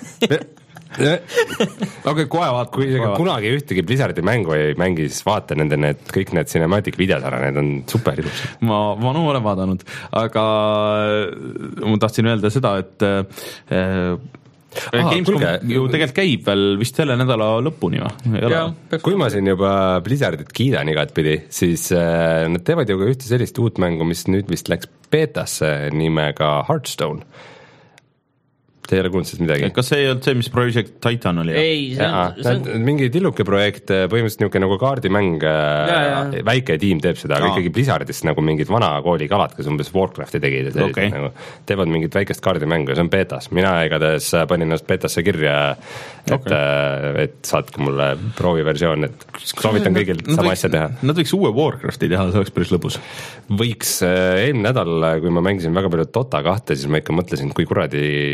okay, kohe vaat, kui kohe kunagi vaat. Ühtegi Blizzardi mängu ei mängi, siis vaata nende need, kõik need cinematic videos ära, need on super ilus. Ma, ma no olen vaadanud, aga ma tahtsin öelda seda, et äh, Aha, Gamescom kulge. Ju tegelikult käib veel vist selle nädala lõpuni või? Kui ma siin juba Blizzardit kiidan igat pidi, siis äh, nad teevad ju ka ühte sellist uut mängu, mis nüüd vist läks beetasse nimega Hearthstone. Te ei ole kuulnud sellest midagi? Kas see ei olnud see, mis Project Titan oli? Ei, see on, see on... mingi tilluke projekt, põhimõtteliselt niisugune nagu kaardimäng, väike tiim teeb seda, aga ikkagi Blizzardist nagu mingid vana kooli kalad, kes umbes Warcrafti tegid ja okay. nagu, teevad mingit väikest kaardimängu ja see on beetas. Mina igatahes panin ennast beetasse kirja, et, okay. et saatke mulle prooviversioon, et soovitan kõigil sama asja teha. Nad võiks uue Warcrafti teha, see oleks päris lõbus. Võiks, eelmine nädal, kui ma mängisin väga palju Dota kahte, siis ma ikka mõtlesin, kui kuradi, kui kuradi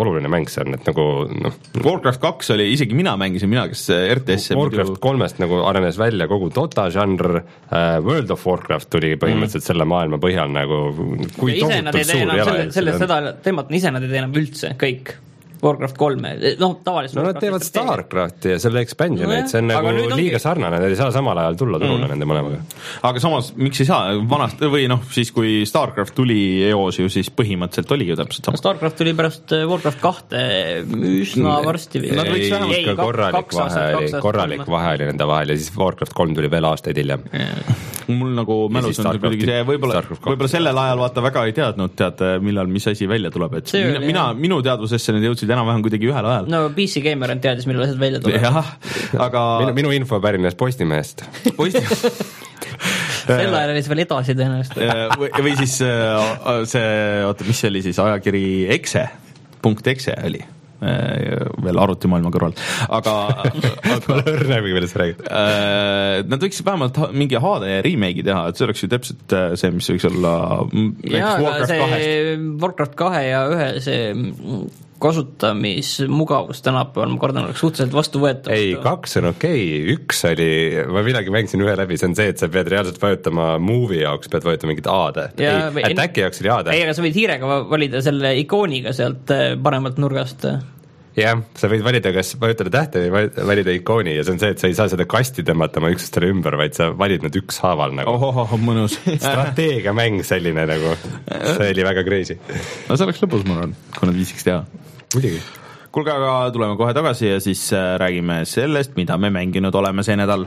oluline mäng see on, et nagu noh. Warcraft kaks oli, isegi mina mängisin, mina kes R T S Warcraft muidu... kolmest nagu arenes välja kogu Dota žanr, uh, World of Warcraft tuli põhimõtteliselt mm. selle maailma põhjal nagu kui tohutult suur jala. Sellest seda teemat ise nad ei tee enam üldse, kõik Warcraft kolme, noh tavaliselt no nad teevad Starcrafti ja selle expansioneid, see on nagu liiga ongi... sarnane, nad ei saa samal ajal tulla turule mm. nende mõlemaga. Aga samas, miks ei saa, vanast või noh, siis kui Starcraft tuli eos ju, siis põhimõtteliselt oligi ju täpselt sama. Starcraft tuli pärast Warcraft kahte üsna varsti. Nad võiks vähemalt ka korralik vahe oli, korralik vahe oli nende vahel ja siis Warcraft kolm tuli veel aastaid hiljem. Mul nagu mälus on kuidagi see, võib-olla, võib-olla sellel ajal vaata väga ei teadnud, tead, millal mis asi välja tuleb, et mina, mina, minu teadvusesse need jõudsid enam-vähem kuidagi ühel ajal. No P C Gamer on teadis, millal asjad välja tuleb. Jah, aga... Minu, minu info pärines Postimehest. Postimehest. Sel ajal oli see veel edasi tõenäoliselt. või, või siis see, oota, mis see oli siis, ajakiri Exe, punkt Exe oli. Veel arvutimaailma kõrval, aga, aga õrnäbi, millest sa räägid. Nad võiks vähemalt mingi H D remake teha, et see oleks ju täpselt see, mis võiks olla ja, Warcraft kahest. Warcraft kahe ja ühe see kasutamismugavus tänapäeval, ma kardan, oleks suhteliselt vastu võetav. Ei, kaks on okei, okay. Üks oli, ma midagi mängisin ühe läbi, see on see, et sa pead reaalselt vajutama movie jaoks, pead vajutama mingit A-d. Ei, ätäki jaoks oli A-d. Ei, aga sa võid hiirega valida selle ikooniga sealt paremalt nurgast. Jah, sa võid valida, kas vajutada tähte või valida ikooni ja see on see, et sa ei saa seda kasti tõmmata oma üksustele ümber, vaid sa valid nad ükshaaval nagu. Ohohoh, mõnus. Strateegiamäng selline nagu, see oli väga crazy. No see oleks lõpus, ma arvan, kui nad viisiks teha. Muidugi. Kuulge, aga tuleme kohe tagasi ja siis räägime sellest, mida me mänginud oleme see nädal.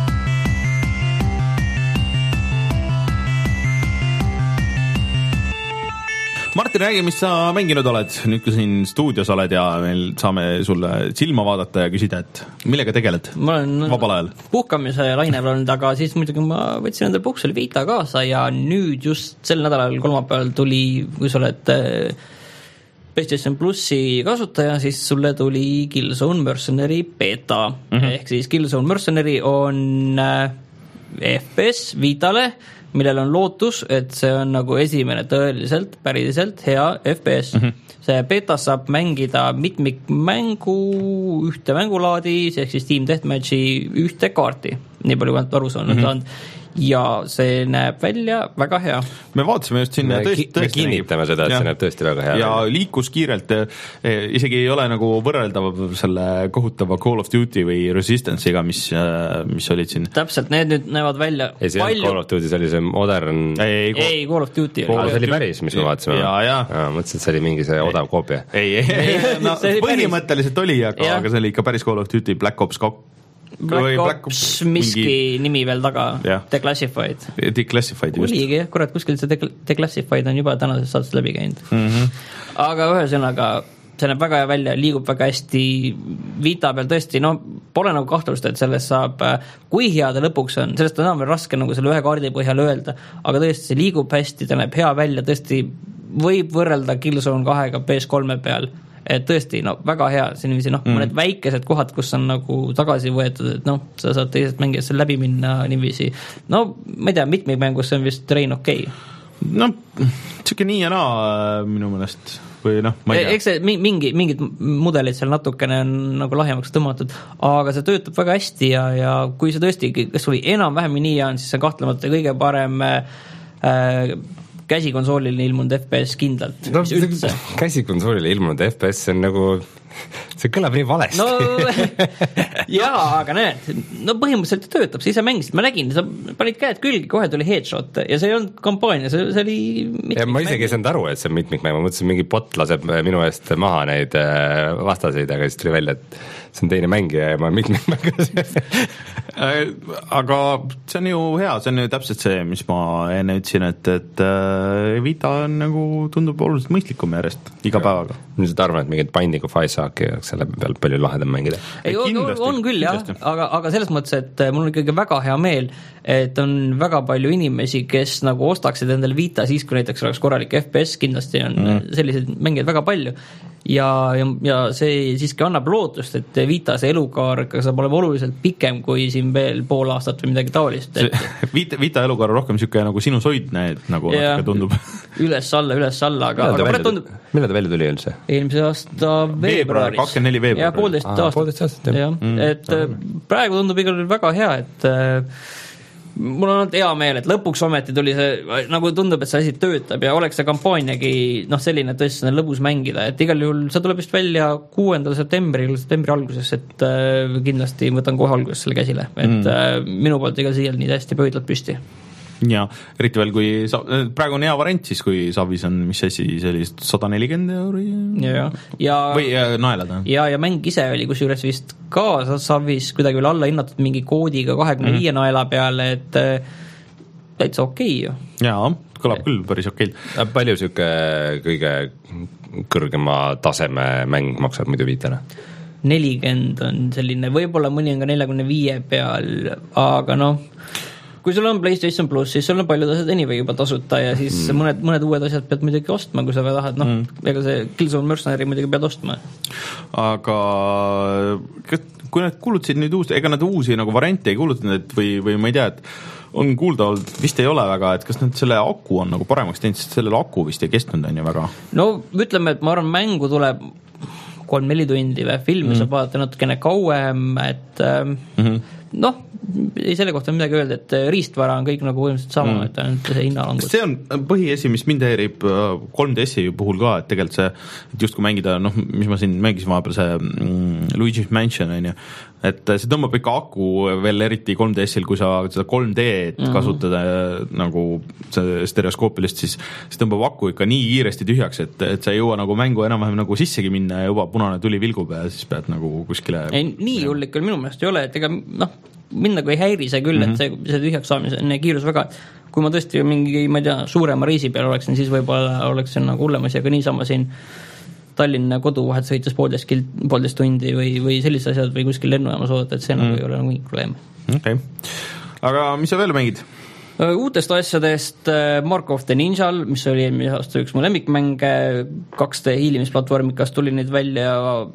Martin, räägi, mis sa mänginud oled, nüüd kui siin stuudios oled ja meil saame sulle silma vaadata ja küsida, et millega tegeled ma olen vabal ajal? Puhkamise lainel olnud, aga siis muidugi ma võtsin endale puhkusele Vita kaasa ja nüüd just sel nädalal kolmapäeval tuli, kui sa oled PlayStation Plussi kasutaja, siis sulle tuli Killzone Mercenary beta, mm-hmm. ehk siis Killzone Mercenary on F P S Vitale, millel on lootus, et see on nagu esimene tõeliselt, päriselt hea F P S. Mm-hmm. See betas saab mängida mitmikmängu ühte mängulaadi, ehk siis Team Deathmatchi ühte kaarti, nii palju kui aru saanud mm-hmm. on. Ja see näeb välja väga hea. Me vaatasime just sinna tõesti, tõesti. Me kinnitame seda, et ja. See näeb tõesti väga hea. Ja liikus kiirelt, isegi ei ole nagu võrreldav selle kohutava Call of Duty või Resistance'iga, mis, mis olid siin. Täpselt, need nüüd näevad välja ei, see palju... Call of Duty, see oli see modern... Ei, Call, ei, Call of Duty. Call see oli päris, mis me vaatasime. Ja, ja. Ja, mõtlesin, et see oli mingi see odav koopia. Ei, ei, ei, no, põhimõtteliselt oli, aga, aga see oli ikka päris Call of Duty Black Ops kaks. Black Ops, Ops miski mingi... nimi veel taga, yeah. Declassified. Declassified, just. Oligi, kurat, kuskil see Declassified on juba tänases saates läbi käinud. Mm-hmm. Aga ühesõnaga, see näeb väga hea välja, liigub väga hästi Vita peal tõesti, no pole nagu kahtlust, et sellest saab, kui hea ta lõpuks on, sellest on veel raske nagu selle ühe kaardi põhjal öelda, aga tõesti see liigub hästi, ta näeb hea välja, tõesti võib võrrelda Killzone kahega P S kolme peal, et tõesti, no väga hea, see niiviisi, noh, mm. mõned väikesed kohad, kus on nagu tagasi võetud, et noh, sa saad teisest mängijast läbi minna niiviisi, no ma ei tea, mitmikmängus see on vist rein okei okay. No, siuke nii ja naa minu mõnest või noh, ma ei tea. Eks see mingi, mingid mudelid seal natukene on nagu lahjemaks tõmmatud, aga see töötab väga hästi ja, ja kui see tõesti, kas või enam-vähem nii on, siis see on kahtlemata kõige parem äh, käsikonsoolile ilmunud F P S kindlalt. No, käsikonsoolile ilmunud F P S on nagu, see kõlab nii valesti. No, jaa, aga näed, no põhimõtteliselt töötab, siis sa mängisid, ma nägin, sa panid käed külgi, kohe tuli headshot ja see ei olnud kampaania, see, see oli ja ma isegi ei saanud aru, et see on mitmikmäng, ma mõtlesin, mingi bot laseb minu eest maha neid vastaseid, aga siis tuli välja, et see on teine mängija ja ma mitmikmängas. Aga see on ju hea, see on ju täpselt see, mis ma enne ütlesin, et, et Vita on nagu, tundub oluliselt mõistlikum järjest iga päevaga. Ma seda arvan, et mingid Binding of Isaac selle peal palju lahedam mängida. Ei, on, on küll jah, aga, aga selles mõttes, et mul on ikkagi väga hea meel, et on väga palju inimesi, kes nagu ostaksid endale Vita siis, kui näiteks oleks korralik F P S, kindlasti on mm. selliseid mängijaid väga palju ja, ja, ja see siiski annab lootust, et Vita see elukaar saab olema oluliselt pikem kui siin veel pool aastat või midagi taolist. Et... Vita, Vita elukaar on rohkem niisugune nagu sinusoidne, nagu ja, natuke tundub. Üles-alla, üles-alla, aga, aga praegu tundub... Millal ta välja tuli üldse? Eelmise aasta veebruaris. kakskümmend neli veebruaris. Ja poolteist aastat. Poolteist aastat, jah. Mm. Et mm. praegu tundub igal väga hea, et mul on olnud hea meel, et lõpuks ometi tuli see, nagu tundub, et see asi töötab ja oleks see kampaaniagi noh, selline tõesti on lõbus mängida, et igal juhul see tuleb vist välja kuuendal septembril, septembri alguses, et äh, kindlasti võtan kohe alguses selle käsile, et mm. äh, minu poolt iga siial nii täiesti pöödlad püsti. Ja eriti veel, kui sa, praegu on hea variant siis, kui Savis on mis asi sellist sada nelikümmend euri ja, ja, või äh, naelad. Ja, ja mäng ise oli kusjuures vist ka Savis kuidagi veel alla hinnatud mingi koodiga kahekümne viie mm. naela peale, et täitsa okei ju. Jaa, kõlab küll päris okei. Palju siuke kõige kõrgema taseme mäng maksab muidu Vitana? nelikümmend on selline, võib-olla mõni on ka neljakümne viie peal, aga noh, kui sul on PlayStation Plus, siis sul on paljud asjad anyway juba tasuta ja siis mm. mõned, mõned uued asjad pead muidugi ostma, kui sa väga tahad, noh, mm. ega see Killzone Mercenary muidugi pead ostma. Aga kui nad kuulutasid nüüd uus, ega nad uusi nagu variante ei kuulutanud või, või ma ei tea, et on kuulda olnud, vist ei ole väga, et kas nad selle aku on nagu paremaks teinud, sest sellele aku vist ei kestnud on ju väga. No ütleme, et ma arvan, mängu tuleb kolm-neli tundi või filmi mm. saab vaadata natukene kauem, et ähm, mm-hmm. noh, ei selle kohta midagi öelda, et riistvara on kõik nagu võimaliselt sama mm., et ainult see hinnalangus. See on põhiesi, mis mind häirib kolm D S-i puhul ka, et tegelikult see, et just kui mängida, noh, mis ma siin mängisin vahepeal, see mm, Luigi's Mansion on ju, et see tõmbab ikka aku veel eriti kolm D S-il, kui sa seda kolm D-d mm-hmm. kasutada nagu stereoskoopilist, siis see tõmbab aku ikka nii kiiresti tühjaks, et, et sa ei jõua nagu mängu enam-vähem nagu sissegi minna ja juba punane tuli vilgub ja siis pead nagu kuskile... Ei, nii hullik küll minu meelest ei ole, et ega noh, mind nagu ei häiri see küll, mm-hmm. et see, see tühjaks saamise kiirus väga, kui ma tõesti mingi, ma ei tea, suurema reisi peal oleksin, siis võib-olla oleks see nagu hullemas ja ka niisama siin Tallinna kodu vahet sõites poolteist, poolteist tundi või, või sellised asjad või kuskil lennujaamas oodata, et see mm. nagu ei ole nagu mingi probleem. Okay. Aga mis sa veel mängid? Uutest asjadest Mark of the Ninjal, mis oli eelmise aasta üks mu lemmikmänge, kaks D hiilimisplatvormikas tuli nüüd välja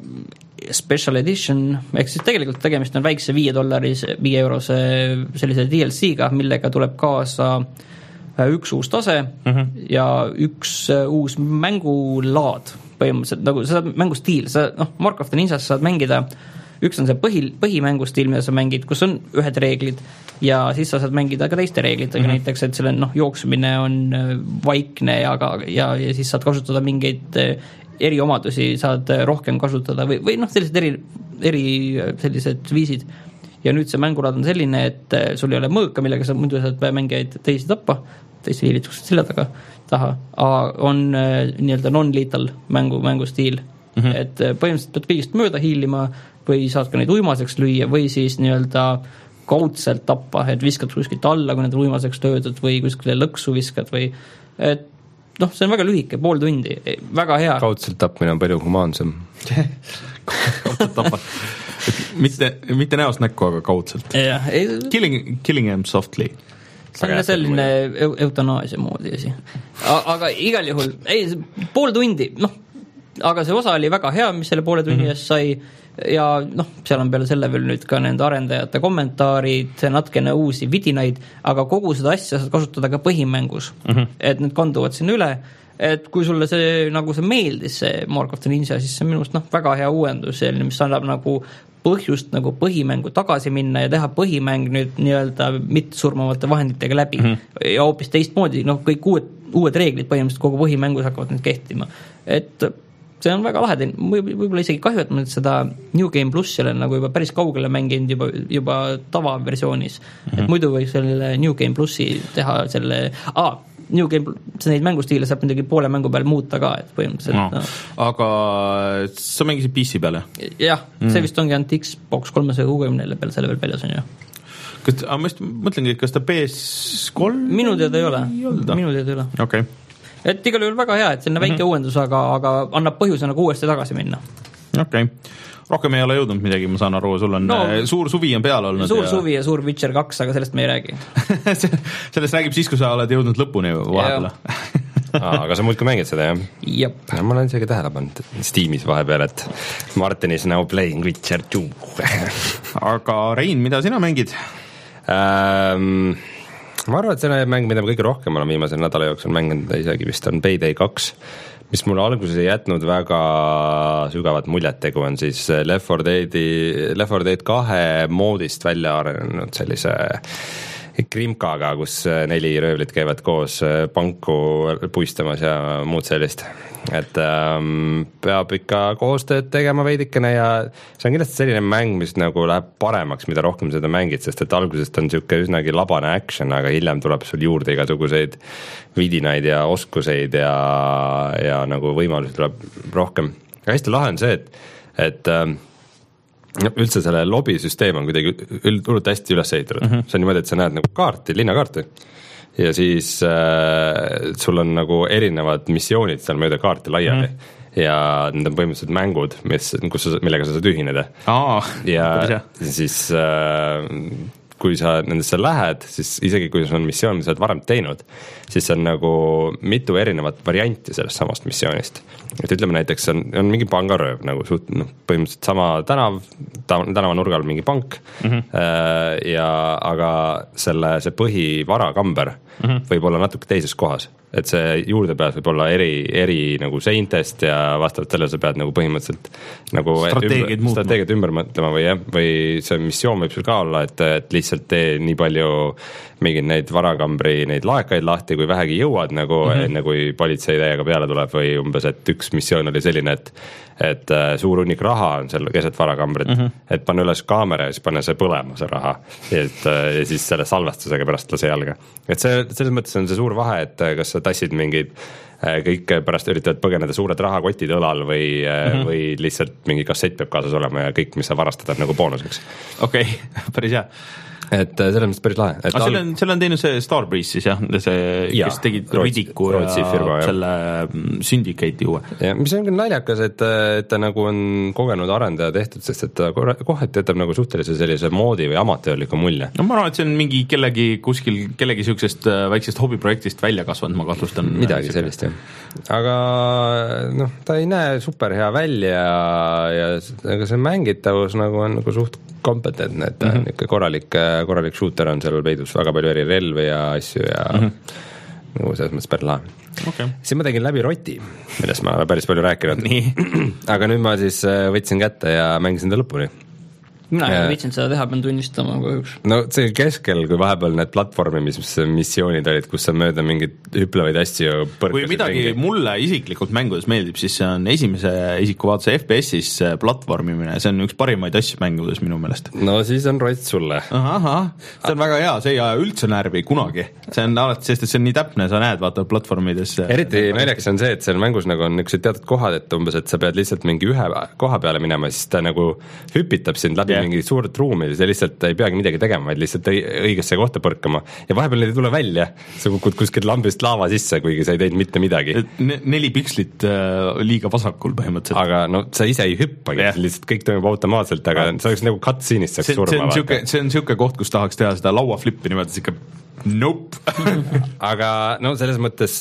Special Edition, ehk siis tegelikult tegemist on väikse viie dollaris, viie eurose sellise D L C-ga, millega tuleb kaasa üks uus tase mm-hmm. ja üks uus mängulaad põhimõtteliselt, nagu sa saad mängustiil, sa, noh, Mark of the Ninjas saad mängida, üks on see põhi, põhimängustiil, mida sa mängid, kus on ühed reeglid ja siis sa saad mängida ka teiste reeglitega mm-hmm. näiteks, et selle noh, jooksmine on vaikne ja, ja, ja siis saad kasutada mingeid eriomadusi, saad rohkem kasutada või, või noh, sellised eri, eri sellised viisid ja nüüd see mängulaad on selline, et sul ei ole mõõka, millega sa muidu saad mängijaid teisi tappa, teisi hiilitused selle taga taha, on nii-öelda non-lethal mängu, mängustiil mm-hmm. et põhimõtteliselt pead kõigist mööda hiilima või saad ka neid uimaseks lüüa või siis nii-öelda kaudselt tappa, et viskad kuskilt alla, kui need uimaseks töödud või kuskile lõksu viskad või et noh, see on väga lühike, pool tundi, väga hea. Kaudselt tapmine on palju humaansem. Kaudselt tappa. mitte, mitte näost näkku, aga kaudselt. Killing, killing him softly. See on selline eutanaasia moodi asi. Aga igal juhul, ei, pool tundi, noh, aga see osa oli väga hea, mis selle poole tunni eest sai ja noh, seal on peale selle veel nüüd ka nende arendajate kommentaarid, natkene uusi vidinaid, aga kogu seda asja saad kasutada ka põhimängus, mm-hmm. et need kanduvad sinna üle, et kui sulle see, nagu see meeldis, see Mark of the Ninja, siis see on minust noh, väga hea uuendus, mis annab nagu põhjust nagu põhimängu tagasi minna ja teha põhimäng nüüd nii-öelda mitte surmavate vahenditega läbi mm-hmm. ja hoopis teistmoodi, noh, kõik uued, uued reeglid põhimõtteliselt kogu põhimängus hakkavad nüüd kehtima, et see on väga lahe, võib-olla isegi kahju, et ma seda New Game Plus olen nagu juba päris kaugele mänginud juba, juba tavaversioonis, mm-hmm. et muidu võiks selle New Game Plusi teha selle, aa, New Game, neid mängustiile saab midagi poole mängu peal muuta ka, et põhimõtteliselt no. No. Aga sa mängisid P C peale? Jah, mm. see vist ongi ainult Xbox kolmesaja kuuekümne peal, selle veel väljas on ju. Kas, ma just mõtlengi, kas ta P S kolm? Minu teada ei ole, minu teada ei ole. Okei. Et igal juhul väga hea, et selline väike mm-hmm. uuendus, aga, aga annab põhjuse nagu uuesti tagasi minna. Okei. Rohkem ei ole jõudnud midagi, ma saan aru, sul on no, suur suvi on peal olnud. Suur ja... suvi ja suur Witcher kaks, aga sellest me ei räägi. Sellest räägib siis, kui sa oled jõudnud lõpuni vahepeal. aga sa muudki mängid seda, jah? Jep. Ma olen isegi tähele pannud Steamis vahepeal, et Martin is now playing Witcher two. Aga Rein, mida sina mängid? Ähm, ma arvan, et see mäng, mida ma kõige rohkem olen viimase nädala jooksul mänginud, isegi vist on Payday kaks, mis mulle alguses ei jätnud väga sügavat muljet, tegu on siis Left four Deadi, Left four Dead kahe moodist välja arenenud sellise krimkaga, kus neli röövlit käivad koos panku puistamas ja muud sellist. Et ähm, peab ikka koostööd tegema veidikene ja see on kindlasti selline mäng, mis nagu läheb paremaks, mida rohkem seda mängid, sest et algusest on niisugune üsnagi labane action, aga hiljem tuleb sul juurde igasuguseid vidinaid ja oskuseid ja, ja nagu võimalusi tuleb rohkem. Ja hästi lahe on see, et, et ähm, üldse selle lobisüsteem on kuidagi üldult hästi üles ehitatud. Mm-hmm. See on niimoodi, et sa näed nagu kaarti, linnakaarti ja siis äh, sul on nagu erinevad missioonid seal mööda kaarti laiali mm. ja need on põhimõtteliselt mängud, mis, kus sa, millega sa saad ühineda. Aa, ja siis äh, kui sa nendesse lähed, siis isegi kui sul on missioon, mis sa oled varem teinud, siis on nagu mitu erinevat varianti sellest samast missioonist. Et ütleme näiteks, on, on mingi pangarööv, nagu suht, noh, põhimõtteliselt sama tänav, tänava nurgal mingi pank, mm-hmm. ja, aga selle, see põhivarakamber mm-hmm. võib olla natuke teises kohas. Et see juurdepääs võib olla eri, eri nagu seintest ja vastavalt sellele sa pead nagu põhimõtteliselt nagu strateegiad ümber, strateegiad ümber mõtlema või, jah, või see missioon võib sul ka olla, et, et lihtsalt tee nii palju mingeid neid varakambri, neid laekaid lahti, kui vähegi jõuad nagu mm-hmm. enne kui politsei täiega peale tuleb või umbes, et üks missioon oli selline, et et suur hunnik raha on seal keset varakambrit, mm-hmm. et panna üles kaamera ja siis panna see põlema, see raha et, ja siis selle salvestusega pärast lase jalga. Et see, selles mõttes on see suur vahe, et kas sa tassid mingeid kõik pärast üritavad põgeneda suured rahakotid õlal või, mm-hmm. või lihtsalt mingi kassett peab kaasas olema ja kõik, mis sa varastad, on nagu boonuseks. Okei, okay. Päris hea. Et selles mõttes päris lahe. Aga al... selle, on, selle on teinud see Starbreeze siis jah, see, ja, kes tegid Ridiku ja firma, selle Syndicate'i uue. Ja, mis on küll naljakas, et, et ta nagu on kogenud arendaja tehtud, sest et ta kohati jätab nagu suhtelise sellise moodi või amatöörliku mulje. No ma arvan, et see on mingi kellegi kuskil, kellegi siuksest väiksest hobiprojektist välja kasvanud, ma kahtlustan. Midagi siuke. Sellist, jah. Aga noh, ta ei näe super hea välja ja aga see mängitavus nagu on nagu suht kompetentne, et mm-hmm. niisugune korralik, korralik shooter on seal peidus väga palju eri relvi ja asju ja mm-hmm. nagu selles mõttes päris lahe. Okay. Siis ma tegin läbi Roti, millest ma olen päris palju rääkinud. Aga nüüd ma siis võtsin kätte ja mängisin ta lõpuni. Mina ei viitsin seda teha, pean tunnistama kahjuks. No see keskel, kui vahepeal need platvormimismissioonid olid, kus sa mööda mingid hüplevaid asju põrkasid. Kui midagi mingi... mulle isiklikult mängudes meeldib, siis see on esimese isiku vaatuse F P S-is platvormimine, see on üks parimaid asju mängudes minu meelest. No siis on Rott sulle. Aha, see on väga hea, see ei aja üldse närvi kunagi. See on alati, sest et see on nii täpne, sa näed, vaata platvormides. Eriti naljakas on see, et seal mängus nagu on niisugused teatud kohad, et umbes, et sa pead lihtsalt mingi ühe koha peale minema, siis ta nagu hüpitab sind läbi yeah. mingi suurt ruumi, see lihtsalt ei peagi midagi tegema, vaid lihtsalt õigesse kohta põrkama. Ja vahepeal need ei tule välja, sa kukud kuskil lambist laava sisse, kuigi sa ei teinud mitte midagi. N- neli pikslit äh, liiga vasakul põhimõtteliselt. Aga no sa ise ei hüppagi, yeah. lihtsalt kõik toimub automaatselt, aga see oleks nagu cutscene'ist saaks surma. See on siuke, see on siuke koht, kus tahaks teha seda lauaflippi niimoodi, siuke nope. Aga no selles mõttes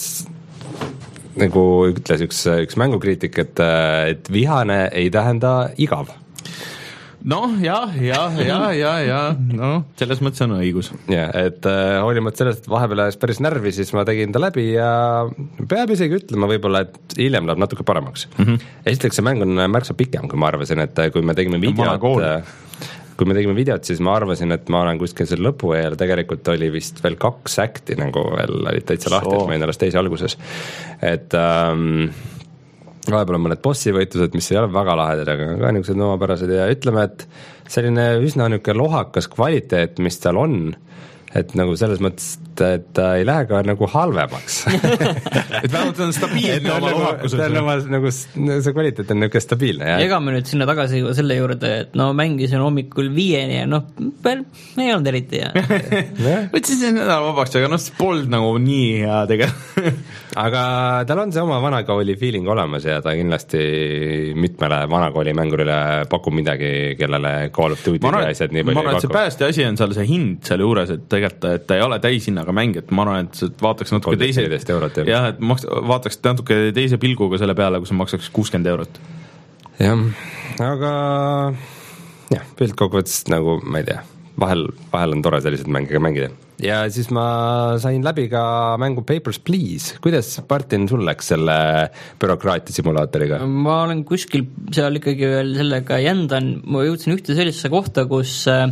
nagu ütles üks, üks mängukriitik, et, et vihane ei tähenda igav. Noh, jah, jah, jah, jah, jah, no selles mõttes on õigus. Ja, et äh, hoolimata sellest, et vahepeal ajas päris närvi, siis ma tegin ta läbi ja peab isegi ütlema võib-olla, et hiljem läheb natuke paremaks. Mm-hmm. Esiteks see mäng on märksa pikem, kui ma arvasin, et kui me tegime videot, kui me tegime videot, siis ma arvasin, et ma olen kuskil selle lõpu eel, tegelikult oli vist veel kaks äkti nagu veel olid täitsa lahti, et ma olin alles teise alguses. Et ähm, vahepeal on mõned bossi võitlused, mis ei ole väga lahedad, aga ka niisugused omapärased ja ütleme, et selline üsna niisugune lohakas kvaliteet, mis tal on, et nagu selles mõttes, et ta ei lähe ka nagu halvemaks. Et vähemalt on stabiilne oma lohakuses. Ta on oma, nagu see kvaliteet on niisugune stabiilne. Ja ega me nüüd sinna tagasi selle juurde, et no mängisin hommikul viieni ja noh, ei olnud eriti ja. Võtsin see nädal vabaks, aga noh, see polnud nagu nii hea tegelikult. Aga tal on see oma vanakooli feeling olemas ja ta kindlasti mitmele vanakooli mängurile pakub midagi, kellele Call of Duty ja asjad nii palju ei paku. Ma arvan, et see pääste asi on seal see hind seal juures, et tegelikult, et ta ei ole täishinnaga mäng, et ma arvan, et vaataks natuke teise, jah, et maks, vaataks natuke teise pilguga selle peale, kui sa maksaks kuuskümmend eurot. Jah, aga jah, pildkokkuvõttes nagu, ma ei tea, vahel, vahel on tore sellised mängiga mängida. Ja siis ma sain läbi ka mängu Papers, Please. Kuidas, Martin, sul läks selle bürokraatia simulaatoriga? Ma olen kuskil seal ikkagi veel sellega jändan, ma jõudsin ühte sellisesse kohta, kus äh,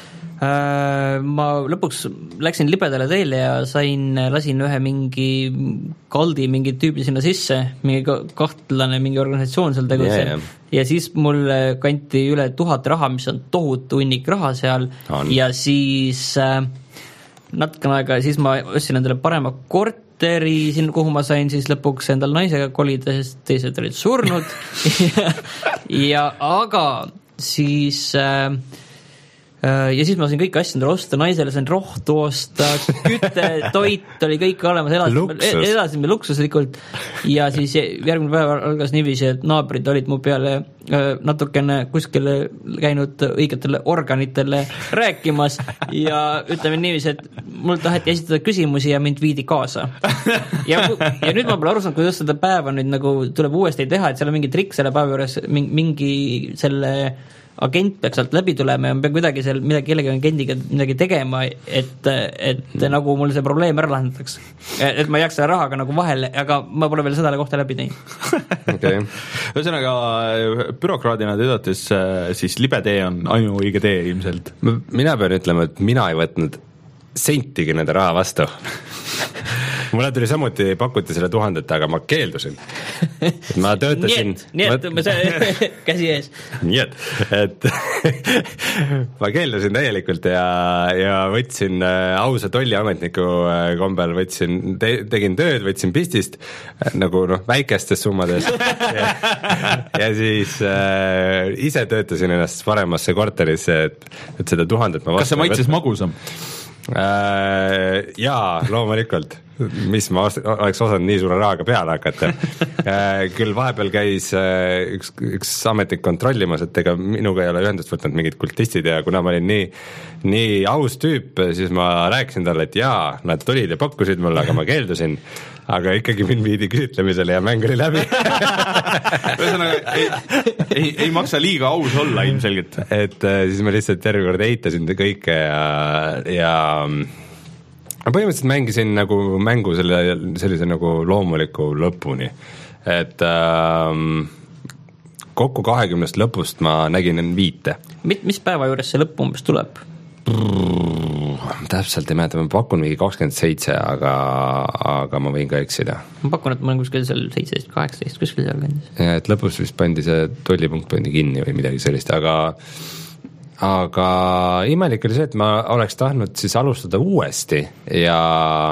ma lõpuks läksin libedale teele ja sain, lasin ühe mingi kaldi mingi tüübi sinna sisse, mingi kahtlane mingi organisatsioon seal tegutseb yeah, yeah. ja siis mul kanti üle tuhat raha, mis on tohutu hunnik raha seal on. Ja siis äh, natukene aega, siis ma ostsin endale parema korteri, siin, kuhu ma sain siis lõpuks endal naisega kolida, sest teised olid surnud ja, ja aga siis äh, ja siis ma sain kõik asja endale osta, naisele sain rohtu osta, küte, toit oli kõik olemas, elasime, elasime luksuslikult ja siis järgmine päev algas niiviisi, et naabrid olid mu peale natukene kuskile käinud õigetele organitele rääkimas ja ütleme niiviisi, et mul taheti esitada küsimusi ja mind viidi kaasa. Ja, ja nüüd ma pole aru saanud, kuidas seda päeva nüüd nagu tuleb uuesti teha, et seal on mingi trikk selle päeva juures, mingi selle agent peaks sealt läbi tulema ja ma pean kuidagi seal midagi kellegi agendiga midagi tegema, et, et mm. nagu mul see probleem ära lahendataks. Et ma ei jääks selle rahaga nagu vahele, aga ma pole veel seda kohta läbi teinud. Okay. Ühesõnaga, bürokraadina töötates siis libe tee on ainu õige tee ilmselt. Mina pean ütlema, et mina ei võtnud sentigi nende raha vastu. Mulle tuli samuti, pakuti selle tuhandet, aga ma keeldusin. Et ma töötasin... Nii et, nii et, ma... käsi ees. Nii et, et ma keeldusin täielikult ja, ja võtsin ausa tolliametniku kombel, võtsin, te, tegin tööd, võtsin pistist, nagu noh, väikestes summades. ja, ja siis äh, ise töötasin ennast paremasse korterisse, et, et seda tuhandet ma vastu... Kas see maitses magusam? Äh, jaa, loomulikult, mis ma oleks osanud nii suure rahaga peale hakata. Äh, küll vahepeal käis äh, üks, üks ametnik kontrollimas, et ega minuga ei ole ühendust võtnud mingid kultistid ja kuna ma olin nii, nii aus tüüp, siis ma rääkisin talle, et jaa, nad tulid ja pakkusid mulle, aga ma keeldusin. Aga ikkagi mind viidi küsitlemisele ja mäng oli läbi. ei, ei, ei maksa liiga aus olla ilmselgelt. Et siis ma lihtsalt terve kord eitasin kõike ja, ja põhimõtteliselt mängisin nagu mängu selle, sellise nagu loomuliku lõpuni. Et ähm, kokku kahekümnest lõpust ma nägin viite. Mit, mis päeva juures see lõpp umbes tuleb? Täpselt ei mäleta, ma pakun mingi kakskümmend seitse, aga, aga ma võin ka eksida. Ma pakun, et ma olen kuskil seal seitseteist, kaheksateist, kuskil seal kandis. Ja, et lõpus vist pandi see tollipunkt pandi kinni või midagi sellist, aga aga imelik oli see, et ma oleks tahtnud siis alustada uuesti ja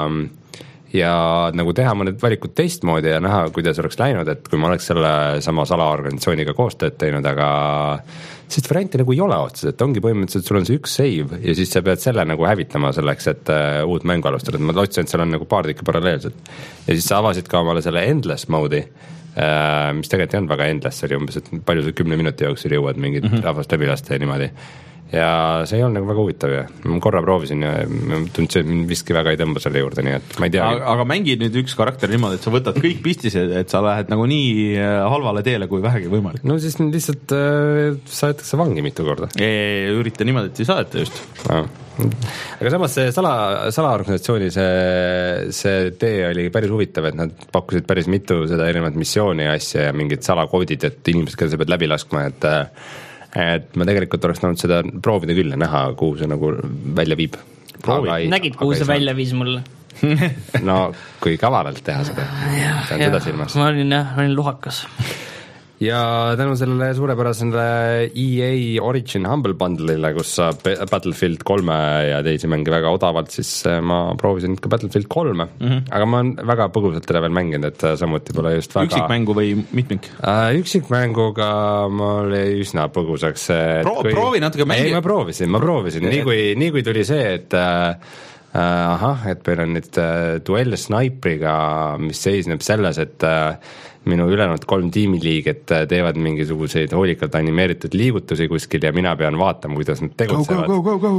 ja nagu teha mõned valikud teistmoodi ja näha, kuidas oleks läinud, et kui ma oleks selle sama salaorganisatsiooniga koostööd teinud, aga sest varianti nagu ei ole otseselt, et ongi põhimõtteliselt, sul on see üks save ja siis sa pead selle nagu hävitama selleks, et uh, uut mängu alustada, ma otsin, et seal on nagu paar tükki paralleelselt ja siis sa avasid ka omale selle endless mode'i, uh, mis tegelikult ei olnud väga endless, oli umbes, et palju sa kümne minuti jooksul jõuad mingit mm-hmm. rahvast läbi lasta ja niimoodi ja see ei olnud nagu väga huvitav ja ma korra proovisin ja tundsin, et mind vistki väga ei tõmba selle juurde, nii et ma ei tea. Aga, aga mängi nüüd üks karakter niimoodi, et sa võtad kõik pistised, et sa lähed nagu nii halvale teele kui vähegi võimalik. No siis lihtsalt äh, saadetakse vangi mitu korda. Ei, ürita niimoodi, et ei saadeta just. No. Aga samas see sala, salaorganisatsiooni see, see tee oli päris huvitav, et nad pakkusid päris mitu seda erinevat missiooni ja asja ja mingid salakoodid, et inimesed, keda sa pead läbi laskma, et et ma tegelikult oleks tahtnud seda proovida küll ja näha, kuhu see nagu välja viib. Ei, nägid, kuhu see välja viis mulle? No, kui kavalalt teha seda. Ja, ja, ma olin jah, olin luhakas. Ja tänu sellele suurepärasele E A Origin Humble Bundle'ile, kus saab Battlefield kolme ja teisi mänge väga odavalt, siis ma proovisin ka Battlefield kolme, mm-hmm. aga ma olen väga põgusalt teda veel mänginud, et samuti pole just väga... Üksikmängu või mitmik? Uh, üksikmänguga ma oli üsna põgusaks. Pro, kui... Proovi natuke mängi. Ei, ma proovisin, ma proovisin. Nii kui, nii kui tuli see, et uh, ahah, et meil on nüüd uh, duell snaipriga, mis seisneb selles, et uh, minu ülejäänud kolm tiimiliiget teevad mingisuguseid hoolikalt animeeritud liigutusi kuskil ja mina pean vaatama, kuidas nad tegutsevad. Go, go, go, go, go.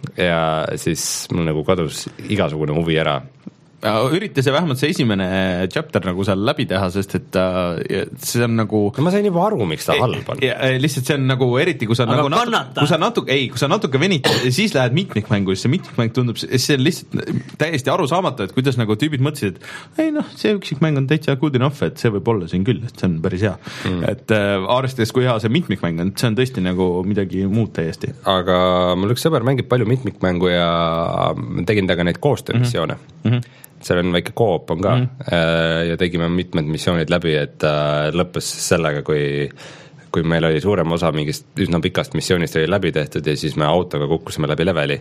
ja siis mul nagu kadus igasugune huvi ära. Ürita see vähemalt see esimene chapter nagu seal läbi teha, sest et uh, see on nagu no ma sain juba aru, miks ta halb on. Lihtsalt see on nagu eriti, kui sa aga nagu kannata. kui sa natuke, ei, kui sa natuke venitad, siis lähed mitmikmängu, siis see mitmikmäng tundub, see on lihtsalt täiesti arusaamatu, et kuidas nagu tüübid mõtlesid, et ei noh, see üksikmäng on täitsa good enough, et see võib olla siin küll, et see on päris hea mm. et uh, arvestades, kui hea see mitmikmäng on, see on tõesti nagu midagi muud täiesti. Aga mul üks sõber mängib palju mitmikmängu ja tegin taga neid koostöömissioone mm -hmm. seal on väike koop on ka mm. ja tegime mitmed missioonid läbi, et lõppes sellega, kui kui meil oli suurem osa mingist üsna pikast missioonist oli läbi tehtud ja siis me autoga kukkusime läbi leveli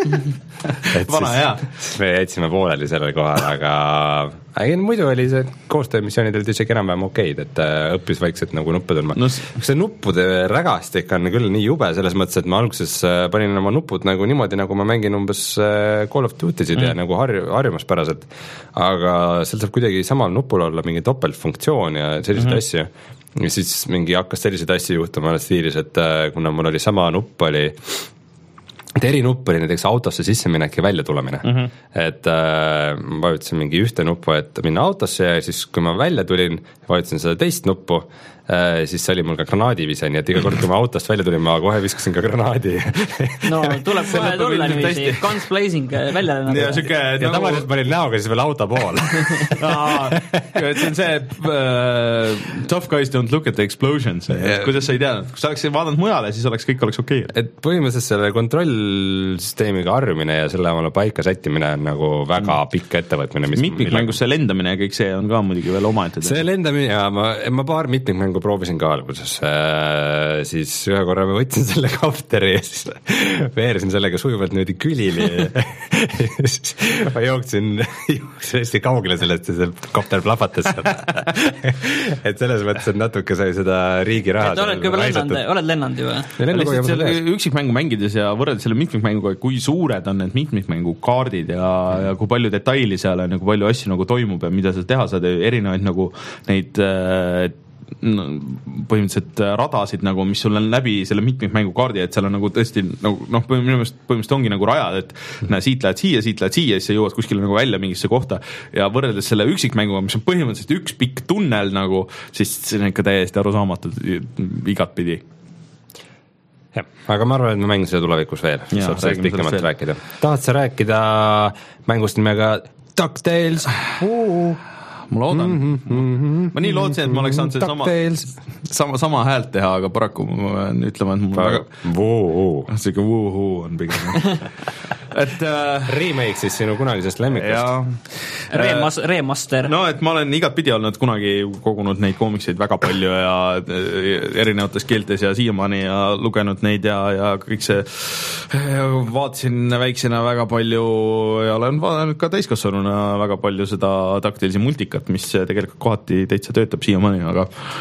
et vana hea. Siis me jätsime pooleli sellel kohal, aga ägin, muidu oli see koostöömissioonid olid isegi enam-vähem okeid, et õppis vaikselt nagu nuppe tundma no,. see nuppude rägastik on küll nii jube selles mõttes, et ma alguses panin oma nupud nagu niimoodi, nagu ma mängin umbes Call of Duty'sid mm. ja nagu harju, harjumuspäraselt, aga seal saab kuidagi samal nupul olla mingi topeltfunktsioon ja selliseid mm-hmm. asju. Ja siis mingi hakkas selliseid asju juhtuma stiilis, et kuna mul oli sama nupp, oli et eri nupp oli näiteks autosse sisse minek ja välja tulemine mm-hmm. et äh, vajutasin mingi ühte nuppu, et minna autosse ja siis kui ma välja tulin, vajutasin seda teist nuppu, äh, siis oli mul ka granaadivise, nii et iga kord, kui ma autost välja tulin, ma kohe viskasin ka granaadi no tuleb kohe tulla niiviisi, guns blazing välja nagu. ja, süke, ja nagu... tavaliselt ma olin näoga siis veel auto pool see on see uh, tough guys don't look at the explosions yeah. kuidas sa ei teadnud, kui sa oleks vaadanud mujale, siis oleks kõik oleks okei okay. et põhimõtteliselt selle kontrollsüsteemiga harjumine ja selle omale paika sättimine on nagu väga mm. pikk ettevõtmine. mitmikmängus see lendamine ja kõik see on ka muidugi veel omaette. see lendamine ja ma, ma paar mitmikmängu proovisin ka alguses äh, siis ühe korra ma võtsin selle kopteri ja siis veerisin sellega sujuvalt niimoodi külili ma jooksin jooksin hästi kaugele sellest ja see kopter plahvatas et selles mõttes, et natuke sai seda riigi raha oled juba lennanud, oled lennanud ju üksikmängu mängides ja võrreldes selle mitmikmänguga, kui suured on need mitmikmängu kaardid ja, ja kui palju detaili seal on ja kui palju asju nagu toimub ja mida sa teha saad, erinevaid nagu neid äh, no, põhimõtteliselt radasid nagu, mis sul on läbi selle mitmikmängu kaardi, et seal on nagu tõesti nagu noh, minu meelest põhimõtteliselt ongi nagu rajad, et mm. näe, siit lähed siia, siit lähed siia, siis sa jõuad kuskile nagu välja mingisse kohta ja võrreldes selle üksikmänguga, mis on põhimõtteliselt üks pikk tunnel nagu, siis see on ikka täiesti arusaamatud igat pidi. Jah, aga ma arvan, et me mängin seda tulevikus veel, saab sellest pikemalt rääkida. Tahad sa rääkida mängust nimega DuckTales? Ma loodan mm. -hmm. ma nii lootsin, et ma oleks saanud seda sama, sama, sama häält teha, aga paraku ma pean ütlema, et mul väga voo-hoo siuke voo-hoo on pigem et äh, remake siis sinu kunagisest lemmikust Remas, remaster no, et ma olen igat pidi olnud kunagi kogunud neid koomikseid väga palju ja erinevates keeltes ja siiamaani ja lugenud neid ja, ja kõik see vaatasin väiksena väga palju ja olen vaadanud ka täiskasvanuna väga palju seda DuckTalesi multikat, mis tegelikult kohati täitsa töötab siiamaani, aga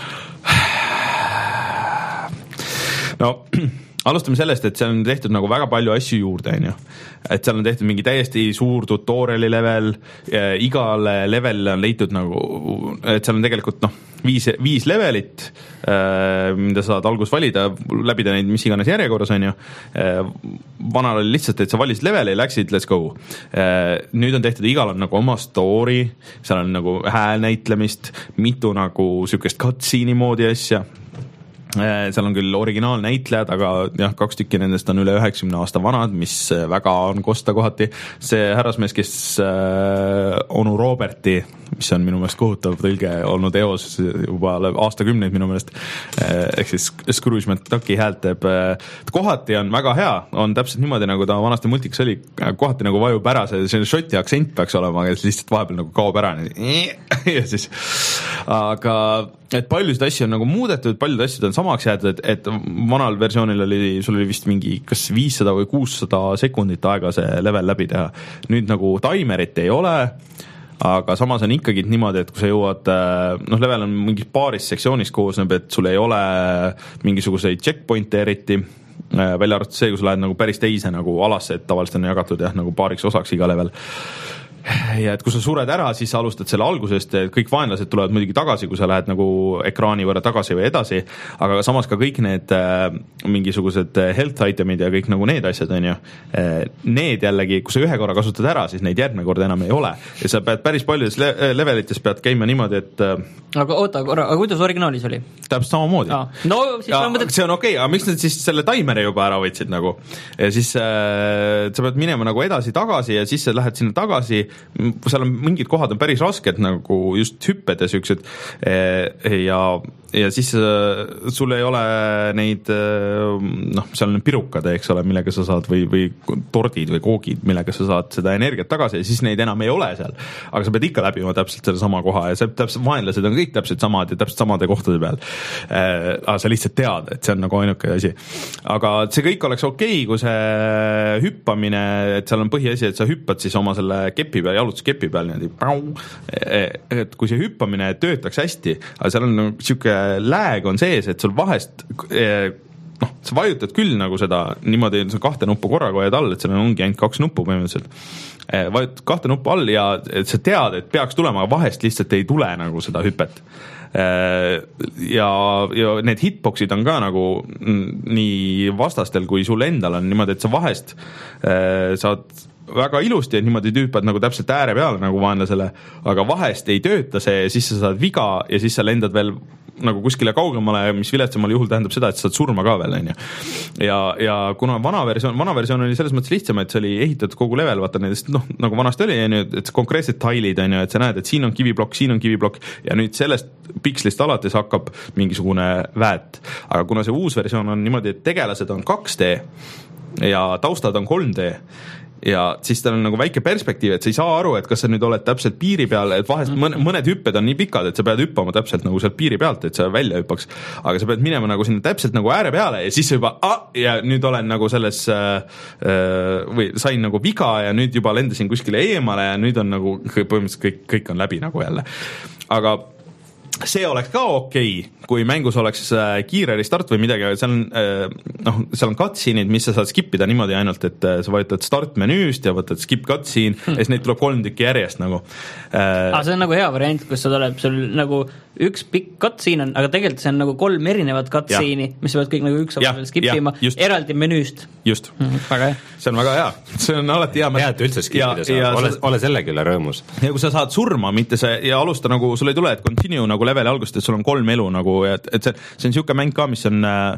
no alustame sellest, et seal on tehtud nagu väga palju asju juurde, on ju. Et seal on tehtud mingi täiesti suur tutoriali level, igale levelile on leitud nagu, et seal on tegelikult noh, viis, viis levelit, mida saad algus valida, läbida neid mis iganes järjekorras, on ju. Vanal oli lihtsalt, et sa valisid leveli ja läksid, let's go. Nüüd on tehtud, igal on nagu oma story, seal on nagu häälnäitlemist, mitu nagu sükest cutscene'i moodi asja. Seal on küll originaalnäitlejad, aga jah, kaks tükki nendest on üle üheksakümne aasta vanad, mis väga on kosta kohati. See härrasmees, kes äh, onu Roberti, mis on minu meelest kohutav tõlge olnud eos juba aastakümneid minu meelest, äh, ehk siis Scrooge McDucki häält teeb. Kohati on väga hea, on täpselt niimoodi, nagu ta vanasti multiks oli, kohati nagu vajub ära, see, see šoti aktsent peaks olema, aga lihtsalt vahepeal nagu kaob ära. Ja siis, aga et paljusid asju on nagu muudetud, paljud asjad on samaks jäetud, et, et vanal versioonil oli, sul oli vist mingi kas viissada või kuussada sekundit aega see level läbi teha. Nüüd nagu timerit ei ole, aga samas on ikkagi niimoodi, et kui sa jõuad, noh, level on mingis paaris sektsioonis koosneb, et sul ei ole mingisuguseid checkpointe eriti, välja arvatud see, kui sa lähed nagu päris teise nagu alasse, et tavaliselt on jagatud jah, nagu paariks osaks iga level. ja et kui sa sured ära, siis sa alustad selle algusest, kõik vaenlased tulevad muidugi tagasi, kui sa lähed nagu ekraani võrra tagasi või edasi, aga samas ka kõik need äh, mingisugused health itemid ja kõik nagu need asjad on ju, need jällegi, kui sa ühe korra kasutad ära, siis neid järgmine kord enam ei ole ja sa pead päris paljudes le- levelites pead käima niimoodi, et aga oota korra, aga kuidas originaalis oli? Täpselt samamoodi. No, siis ja, mõtled... see on okei okay,, aga miks nad siis selle taimeri juba ära võtsid nagu ja siis äh, sa pead minema nagu edasi-tagasi ja siis sa lähed sinna tagasi, seal on mingid kohad on päris rasked nagu just hüpped ja siuksed ja, ja siis sul ei ole neid noh, seal on pirukad, eks ole, millega sa saad või, või tordid või koogid, millega sa saad seda energiat tagasi ja siis neid enam ei ole seal, aga sa pead ikka läbima täpselt selle sama koha ja see täpselt, vaenlased on kõik täpselt samad ja täpselt samade kohtade peal äh, aga sa lihtsalt tead, et see on nagu ainuke asi, aga see kõik oleks okei okay,, kui see hüppamine, et seal on põhiasi, et sa hüppad siis oma selle kepi peal, jalutuskepi peal niimoodi, et kui see hüppamine töötaks hästi, aga seal on nagu siuke lääg on sees, et sul vahest noh, sa vajutad küll nagu seda niimoodi, sa kahte nuppu korraga hoiad all, et seal ongi ainult kaks nuppu põhimõtteliselt, vajutad kahte nuppu all ja et sa tead, et peaks tulema, aga vahest lihtsalt ei tule nagu seda hüpet ja, ja need hitboxid on ka nagu nii vastastel kui sul endal on niimoodi, et sa vahest saad väga ilusti, et niimoodi tüüpad nagu täpselt ääre peale nagu vaenlasele, aga vahest ei tööta see, siis sa saad viga ja siis sa lendad veel nagu kuskile kaugemale, mis viletsamal juhul tähendab seda, et sa saad surma ka veel, on ju. Ja, ja kuna vana versioon, vana versioon oli selles mõttes lihtsam, et see oli ehitatud kogu level, vaata nendest, noh, nagu vanasti oli, on ju, et konkreetsed tailid, on ju, et sa näed, et siin on kiviblokk, siin on kiviblokk ja nüüd sellest pikslist alates hakkab mingisugune väet. Aga kuna see uus versioon on niimoodi, et tegelased on kaks D ja taustad on kolm D, ja siis tal on nagu väike perspektiiv, et sa ei saa aru, et kas sa nüüd oled täpselt piiri peal, et vahest mõned, mõned hüpped on nii pikad, et sa pead hüppama täpselt nagu sealt piiri pealt, et sa välja hüppaks, aga sa pead minema nagu sinna täpselt nagu ääre peale ja siis sa juba ah, ja nüüd olen nagu selles äh, või sain nagu viga ja nüüd juba lendasin kuskile eemale ja nüüd on nagu põhimõtteliselt kõik, kõik on läbi nagu jälle, aga see oleks ka okei okay,, kui mängus oleks kiire restart või midagi, seal on, noh, seal on cutscene'id, mis sa saad skippida niimoodi ainult, et sa vajutad start menüüst ja võtad skip cutscene hmm. ja siis neid tuleb kolm tükki järjest nagu. Ah, see on nagu hea variant, kus sa tuleb sul nagu üks pikk cutscene on, aga tegelikult see on nagu kolm erinevat cutscene'i, mis sa pead kõik nagu üks oma skippima, eraldi menüüst. Just. Hmm, väga hea. See on väga hea. See on alati hea. Hea, et üldse skippida saab, ole, ole sellegi üle rõõmus. Ja kui sa saad surma, mitte see, ja alusta nagu, sul ei tule, et continue nagu leveli algust, et sul on kolm elu nagu, et, et see, see on niisugune mäng ka, mis on äh,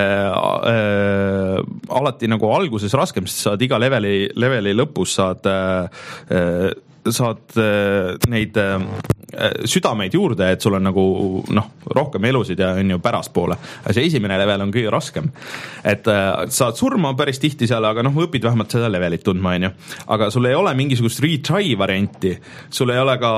äh, alati nagu alguses raskem, sest saad iga leveli, leveli lõpus saad äh, saad äh, neid äh, südameid juurde, et sul on nagu noh, rohkem elusid ja on ju pärastpoole. See esimene level on kõige raskem. Et äh, saad surma päris tihti seal, aga noh, õpid vähemalt seda levelit tundma, on ju. Aga sul ei ole mingisugust retry varianti, sul ei ole ka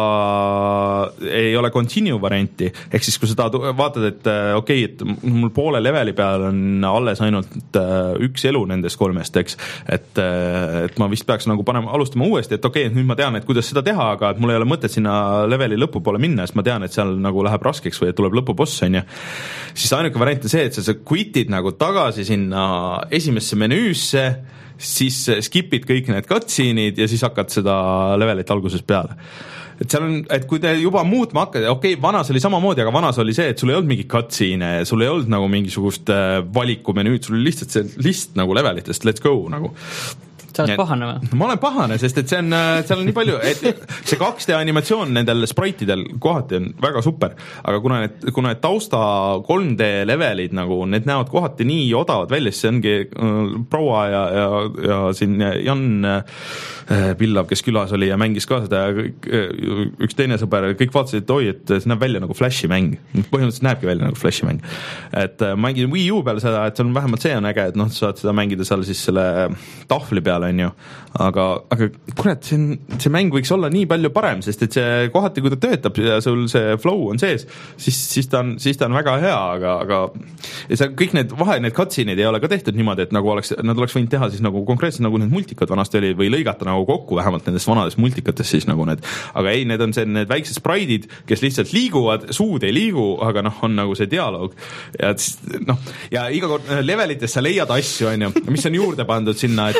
ei ole continue varianti, ehk siis kui sa tahad, vaatad, et okei, okay, et mul poole leveli peal on alles ainult äh, üks elu nendest kolmest, eks, et, äh, et ma vist peaks nagu panema, alustama uuesti, et okei, okay, nüüd ma tean, et kuidas seda teha, aga et mul ei ole mõtet sinna leveli lõpupoole minna, sest ma tean, et seal nagu läheb raskeks või et tuleb lõpuboss, on ju. Siis ainuke variant on see, et sa, sa quitid nagu tagasi sinna esimesse menüüsse, siis skipid kõik need cutscene'id ja siis hakkad seda levelit alguses peale. Et seal on, et kui te juba muutma hakkad, okei, okay, vanas oli samamoodi, aga vanas oli see, et sul ei olnud mingi cutscene, sul ei olnud nagu mingisugust valikumenüüd, sul oli lihtsalt see list nagu levelitest, let's go nagu. Sa oled pahane või? Ma olen pahane, sest et see on, seal on nii palju, et see kaks D animatsioon nendel spriteidel kohati on väga super, aga kuna need, kuna need tausta kolm D levelid nagu, need näevad kohati nii odavad välja, siis see ongi äh, proua ja, ja, ja siin Jan äh, Pillav, kes külas oli ja mängis ka seda ja kõik, üks teine sõber, kõik vaatasid, et oi, et see näeb välja nagu Flashi mäng. Põhimõtteliselt näebki välja nagu Flashi mäng. Et äh, mängin Wii U peal seda, et see on vähemalt see on äge, et noh, saad seda mängida seal siis selle tahvli peal, on ju. Aga, aga kurat, see, on, see mäng võiks olla nii palju parem, sest et see kohati, kui ta töötab ja sul see flow on sees, siis, siis, ta, on, siis ta on väga hea, aga, aga ja see, kõik need vahe, need cutscene'id ei ole ka tehtud niimoodi, et nagu oleks, nad oleks võinud teha siis nagu konkreetselt nagu need multikad vanasti oli või lõigata nagu kokku vähemalt nendest vanadest multikatest siis nagu need, aga ei, need on see, need väiksed spraidid, kes lihtsalt liiguvad, suud ei liigu, aga noh, on nagu see dialoog ja noh, ja iga kord levelites sa leiad asju, on ju, mis on juurde pandud sinna, et, et, et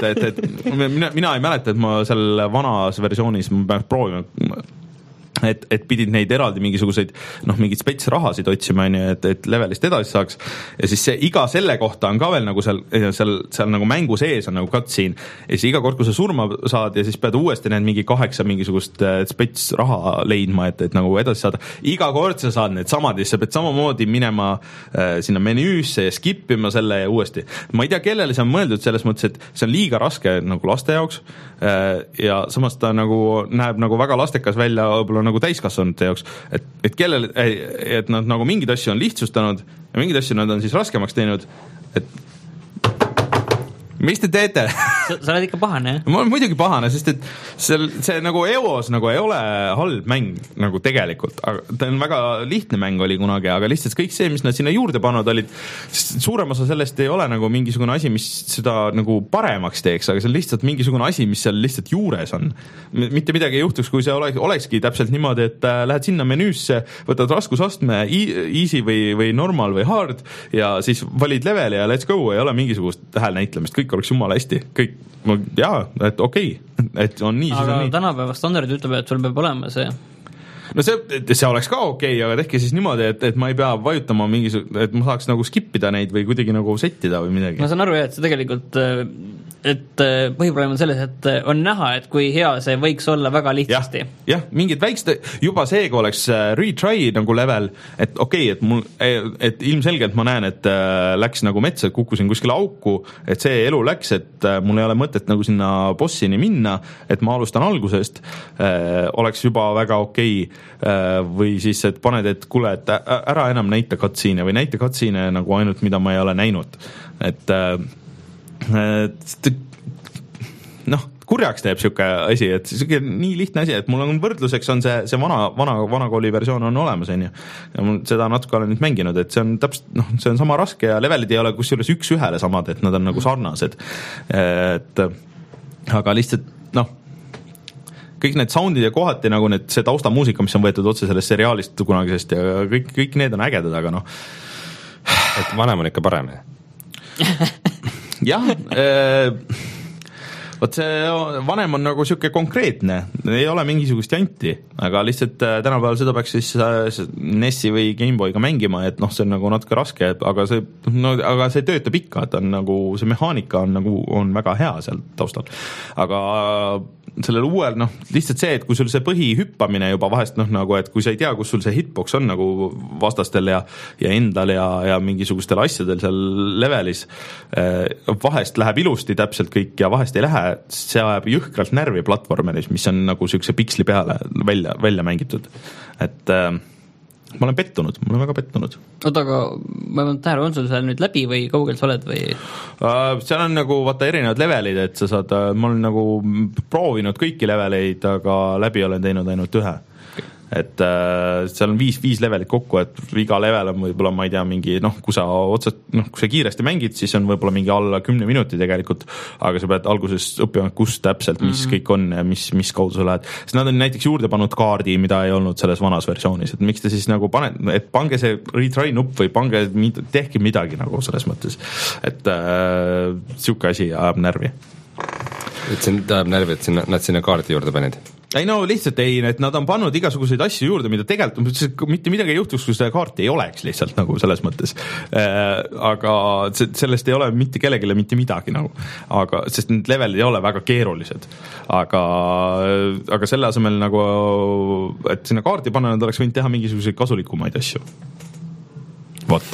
mina, mina ei mäleta, et ma seal vanas versioonis ma peaks proovima et, et pidid neid eraldi mingisuguseid noh, mingid spets rahasid otsima, et, et levelist edasi saaks ja siis see iga selle kohta on ka veel nagu seal, seal, seal nagu mängu sees on nagu cutscene ja siis iga kord, kui sa surma saad ja siis pead uuesti need mingi kaheksa mingisugust spets raha leidma, et, et nagu edasi saada iga kord sa saad need samad ja sa pead samamoodi minema äh, sinna menüüsse ja skip ima selle ja uuesti. Ma ei tea, kellele see on mõeldud selles mõttes, et see on liiga raske nagu laste jaoks äh, ja samas ta nagu näeb nagu väga lastekas välja võib-olla nagu täiskasvanute jaoks, et, et kellel, et nad nagu mingeid asju on lihtsustanud ja mingeid asju nad on siis raskemaks teinud, et mis te teete? sa, sa oled ikka pahane, jah? Ma olen muidugi pahane, sest et see, see nagu E O S nagu ei ole halb mäng nagu tegelikult, ta on väga lihtne mäng oli kunagi, aga lihtsalt kõik see, mis nad sinna juurde pannud olid, suurem osa sellest ei ole nagu mingisugune asi, mis seda nagu paremaks teeks, aga see on lihtsalt mingisugune asi, mis seal lihtsalt juures on. Mitte midagi ei juhtuks, kui see oleks, olekski täpselt niimoodi, et äh, lähed sinna menüüsse, võtad raskusastme easy või, või normal või hard ja siis valid leveli ja let's go, ei ole mingisugust häälnäitlemist, kõik oleks jumala hästi, kõik, jaa, et okei okay., et on nii, aga siis on nii. Tänapäeva standard ütleb, et sul peab olema see no see, see oleks ka okei okay,, aga tehke siis niimoodi, et, et ma ei pea vajutama mingisug-, et ma saaks nagu skippida neid või kuidagi nagu settida või midagi. Ma saan aru, et see tegelikult, et põhiprobleem on selles, et on näha, et kui hea see võiks olla väga lihtsasti. jah, jah, mingid väikste, juba see, kui oleks retry nagu level, et okei okay,, et mul, et ilmselgelt ma näen, et läks nagu metsa, kukkusin kuskile auku, et see elu läks, et mul ei ole mõtet nagu sinna bossini minna, et ma alustan algusest, oleks juba väga okei okay, või siis, et paned, et kuule, et ära enam näita cutscene või näita cutscene nagu ainult, mida ma ei ole näinud. Et, et noh, kurjaks teeb siuke asi, et siuke nii lihtne asi, et mul on võrdluseks on see, see vana, vana, vana kooli versioon on olemas, on ju. Ja mul seda natuke olen nüüd mänginud, et see on täpselt, noh, see on sama raske ja levelid ei ole kusjuures üks ühele samad, et nad on nagu sarnased. Et aga lihtsalt, noh, kõik need soundid ja kohati nagu need, see taustamuusika, mis on võetud otse sellest seriaalist kunagisest ja kõik, kõik need on ägedad, aga noh. Et vanem on ikka parem. jah, äh, võt see vanem on nagu siuke konkreetne, ei ole mingisugust janti, aga lihtsalt tänapäeval seda peaks siis N E S-i või Gameboyga mängima, et noh, see on nagu natuke raske, aga see, no, aga see töötab ikka, et on nagu, see mehaanika on nagu, on väga hea seal taustal. Aga sellel uuel, noh, lihtsalt see, et kui sul see põhihüppamine juba vahest, noh, nagu, et kui sa ei tea, kus sul see hitbox on nagu vastastel ja, ja endal ja, ja mingisugustel asjadel seal levelis, vahest läheb ilusti täpselt kõik ja vahest ei lähe, see ajab jõhkralt närvi platvormeris, mis on nagu siukse piksli peale välja, välja mängitud. Et äh, ma olen pettunud, ma olen väga pettunud. Oota, aga ma ei mõelnud tähele, on sul seal nüüd läbi või kaugel sa oled või? Uh, seal on nagu vaata erinevad levelid, et sa saad, ma olen nagu proovinud kõiki leveleid, aga läbi olen teinud ainult ühe. Et äh, seal on viis, viis levelit kokku, et iga level on võib-olla, ma ei tea, mingi, noh, kui sa otsast, noh, kui sa kiiresti mängid, siis on võib-olla mingi alla kümne minuti tegelikult, aga sa pead alguses õppima, kus täpselt, mis mm-hmm. kõik on ja mis, mis kaudu sa lähed. Sest nad on näiteks juurde pannud kaardi, mida ei olnud selles vanas versioonis, et miks te siis nagu paned, et pange see retry nupp või pange, tehke midagi nagu selles mõttes, et äh, siuke asi ajab närvi. Et see ajab närvi, et sinna, nad sinna kaardi juurde panid? ei no lihtsalt ei, et nad on pannud igasuguseid asju juurde, mida tegelikult mitte midagi ei juhtuks, kui seda kaarti ei oleks lihtsalt nagu selles mõttes äh, aga sellest ei ole mitte kellegile mitte midagi nagu, aga sest need levelid ei ole väga keerulised, aga aga selle asemel nagu, et sinna kaarti panna, nad oleks võinud teha mingisuguseid kasulikumaid asju. Vot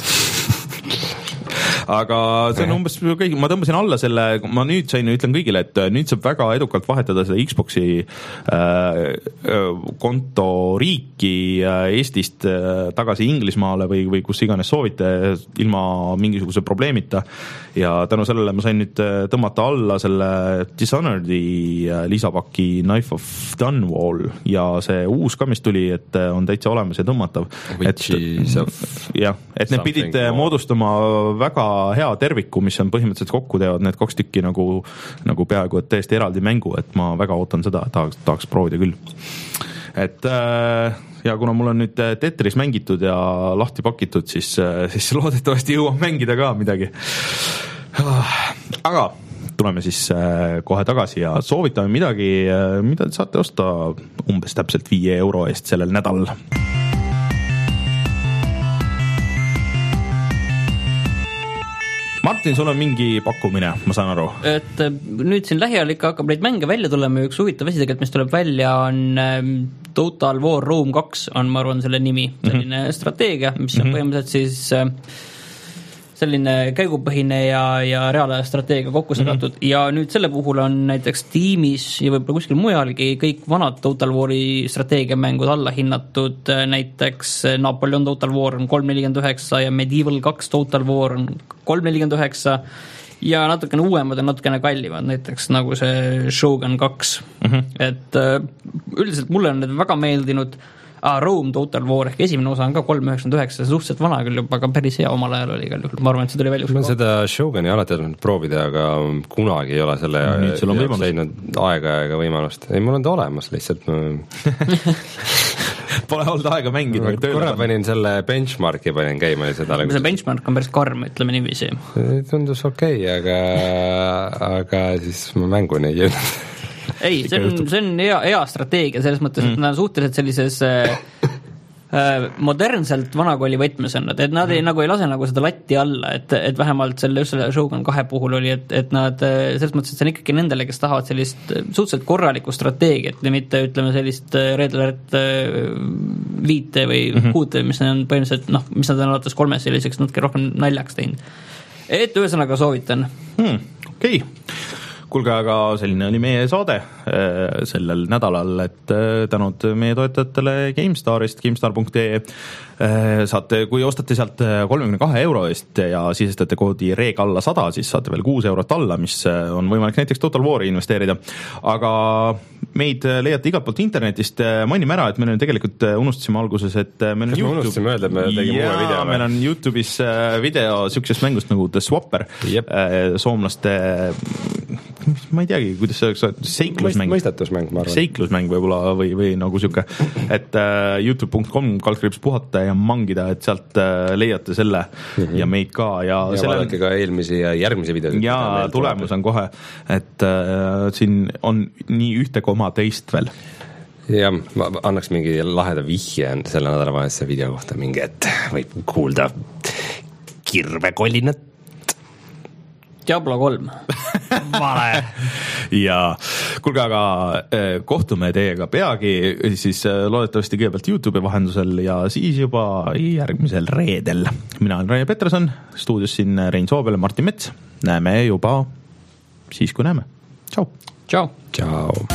aga see on umbes kõik, ma tõmbasin alla selle, ma nüüd sain, ütlen kõigile, et nüüd saab väga edukalt vahetada seda Xboxi äh, konto riiki äh, Eestist äh, tagasi Inglismaale või, või kus iganes soovite ilma mingisuguse probleemita ja tänu sellele ma sain nüüd tõmmata alla selle Dishonored'i äh, lisapaki Knife of Dunwall ja see uus ka, mis tuli, et on täitsa olemas ja tõmmatav. Witches of jah, et need pidid moodustama väga hea terviku, mis on põhimõtteliselt kokku teevad need kaks tükki nagu, nagu peaaegu et täiesti eraldi mängu, et ma väga ootan seda, tahaks, tahaks proovida küll. Et äh, ja kuna mul on nüüd Tetris mängitud ja lahti pakitud, siis, siis loodetavasti jõuab mängida ka midagi. Aga tuleme siis kohe tagasi ja soovitame midagi, mida saate osta umbes täpselt viie euro eest sellel nädalal. Martin, sul on mingi pakkumine, ma saan aru. Et nüüd siin lähiajal ikka hakkab neid mänge välja tulema ja üks huvitav asi tegelikult, mis tuleb välja, on Total War Rome kaks on, ma arvan, selle nimi, selline mm-hmm. strateegia, mis on põhimõtteliselt siis selline käigupõhine ja, ja reaalaja strateegia kokku segatud mm-hmm. ja nüüd selle puhul on näiteks Steamis ja võib-olla kuskil mujalgi kõik vanad Total War'i strateegiamängud alla hinnatud, näiteks Napoleon Total War on kolm nelikümmend üheksa ja Medieval kaks Total War on kolm nelikümmend üheksa ja natukene uuemad on natukene kallimad, näiteks nagu see Shogun kaks mm-hmm. et üldiselt mulle on need väga meeldinud. Ah, Rome Total War ehk esimene osa on ka kolm nelikümmend üheksa, suhteliselt vana küll juba, aga päris hea omal ajal oli igal juhul. Ma arvan, et see tuli välja. Ma seda Shoguni alati olen proovida, aga kunagi ei ole selle jaoks leidnud aega ega võimalust. Ei, mul on ta olemas lihtsalt. Pole olnud aega mängida. Korra panin selle benchmarki panin käima ja seda. See benchmark on päris karm, ütleme niiviisi. Tundus okei, okay, aga, aga siis ma mänguni ei jõudnud. Ei, see on, see on hea, hea strateegia selles mõttes, et mm. nad on suhteliselt sellises äh, modernselt vanakooli võtmes on nad, et nad ei, mm. nagu ei lase nagu seda latti alla, et, et vähemalt selle, just selle Shogun kahe puhul oli, et, et nad selles mõttes, et see on ikkagi nendele, kes tahavad sellist suhteliselt korralikku strateegiat ja mitte ütleme sellist Red Alert viite või mm-hmm. kuute, mis on põhimõtteliselt, noh, mis nad on alates kolmes selliseks natuke rohkem naljaks teinud. Et ühesõnaga soovitan. Hmm, okei. Okay. Kuulge, aga selline oli meie saade sellel nädalal, et tänud meie toetajatele GameStarist, GameStar punkt ee saate, kui ostate sealt kolmekümne kahe euro eest ja sisestate koodi reeg alla sada, siis saate veel kuus eurot alla, mis on võimalik näiteks Total War'i investeerida. Aga meid leiate igalt poolt internetist, mainime ära, et me tegelikult unustasime alguses, et meil on YouTube... me unustasime öelda, et me tegime uue video. Meil on YouTube'is video sükses mängust nagu The Swapper, yep. soomlaste, ma ei teagi, kuidas see oleks, seiklusmäng. Mõistatusmäng, ma arvan. Seiklusmäng võib-olla või, või nagu siuke, et uh, youtube punkt com kaldkriips puhata ja mangida, et sealt uh, leiate selle mm-hmm. ja meid ka. Ja, ja selle... vaadake ka eelmisi ja järgmisi videosid. Ja tulemus on kohe, et uh, siin on nii ühte koma teist veel. Ja ma annaks mingi laheda vihje selle nädalavahetuse video kohta mingi, et võib kuulda kirvekolinat. Diablo kolm. Vale. Ja kuulge, aga kohtume teiega peagi, siis loodetavasti kõigepealt YouTube'i vahendusel ja siis juba järgmisel reedel. Mina olen Raine Peterson, stuudios siin Rein Soobel ja Martin Mets. Näeme juba siis, kui näeme. Tšau. Tšau. Tšau.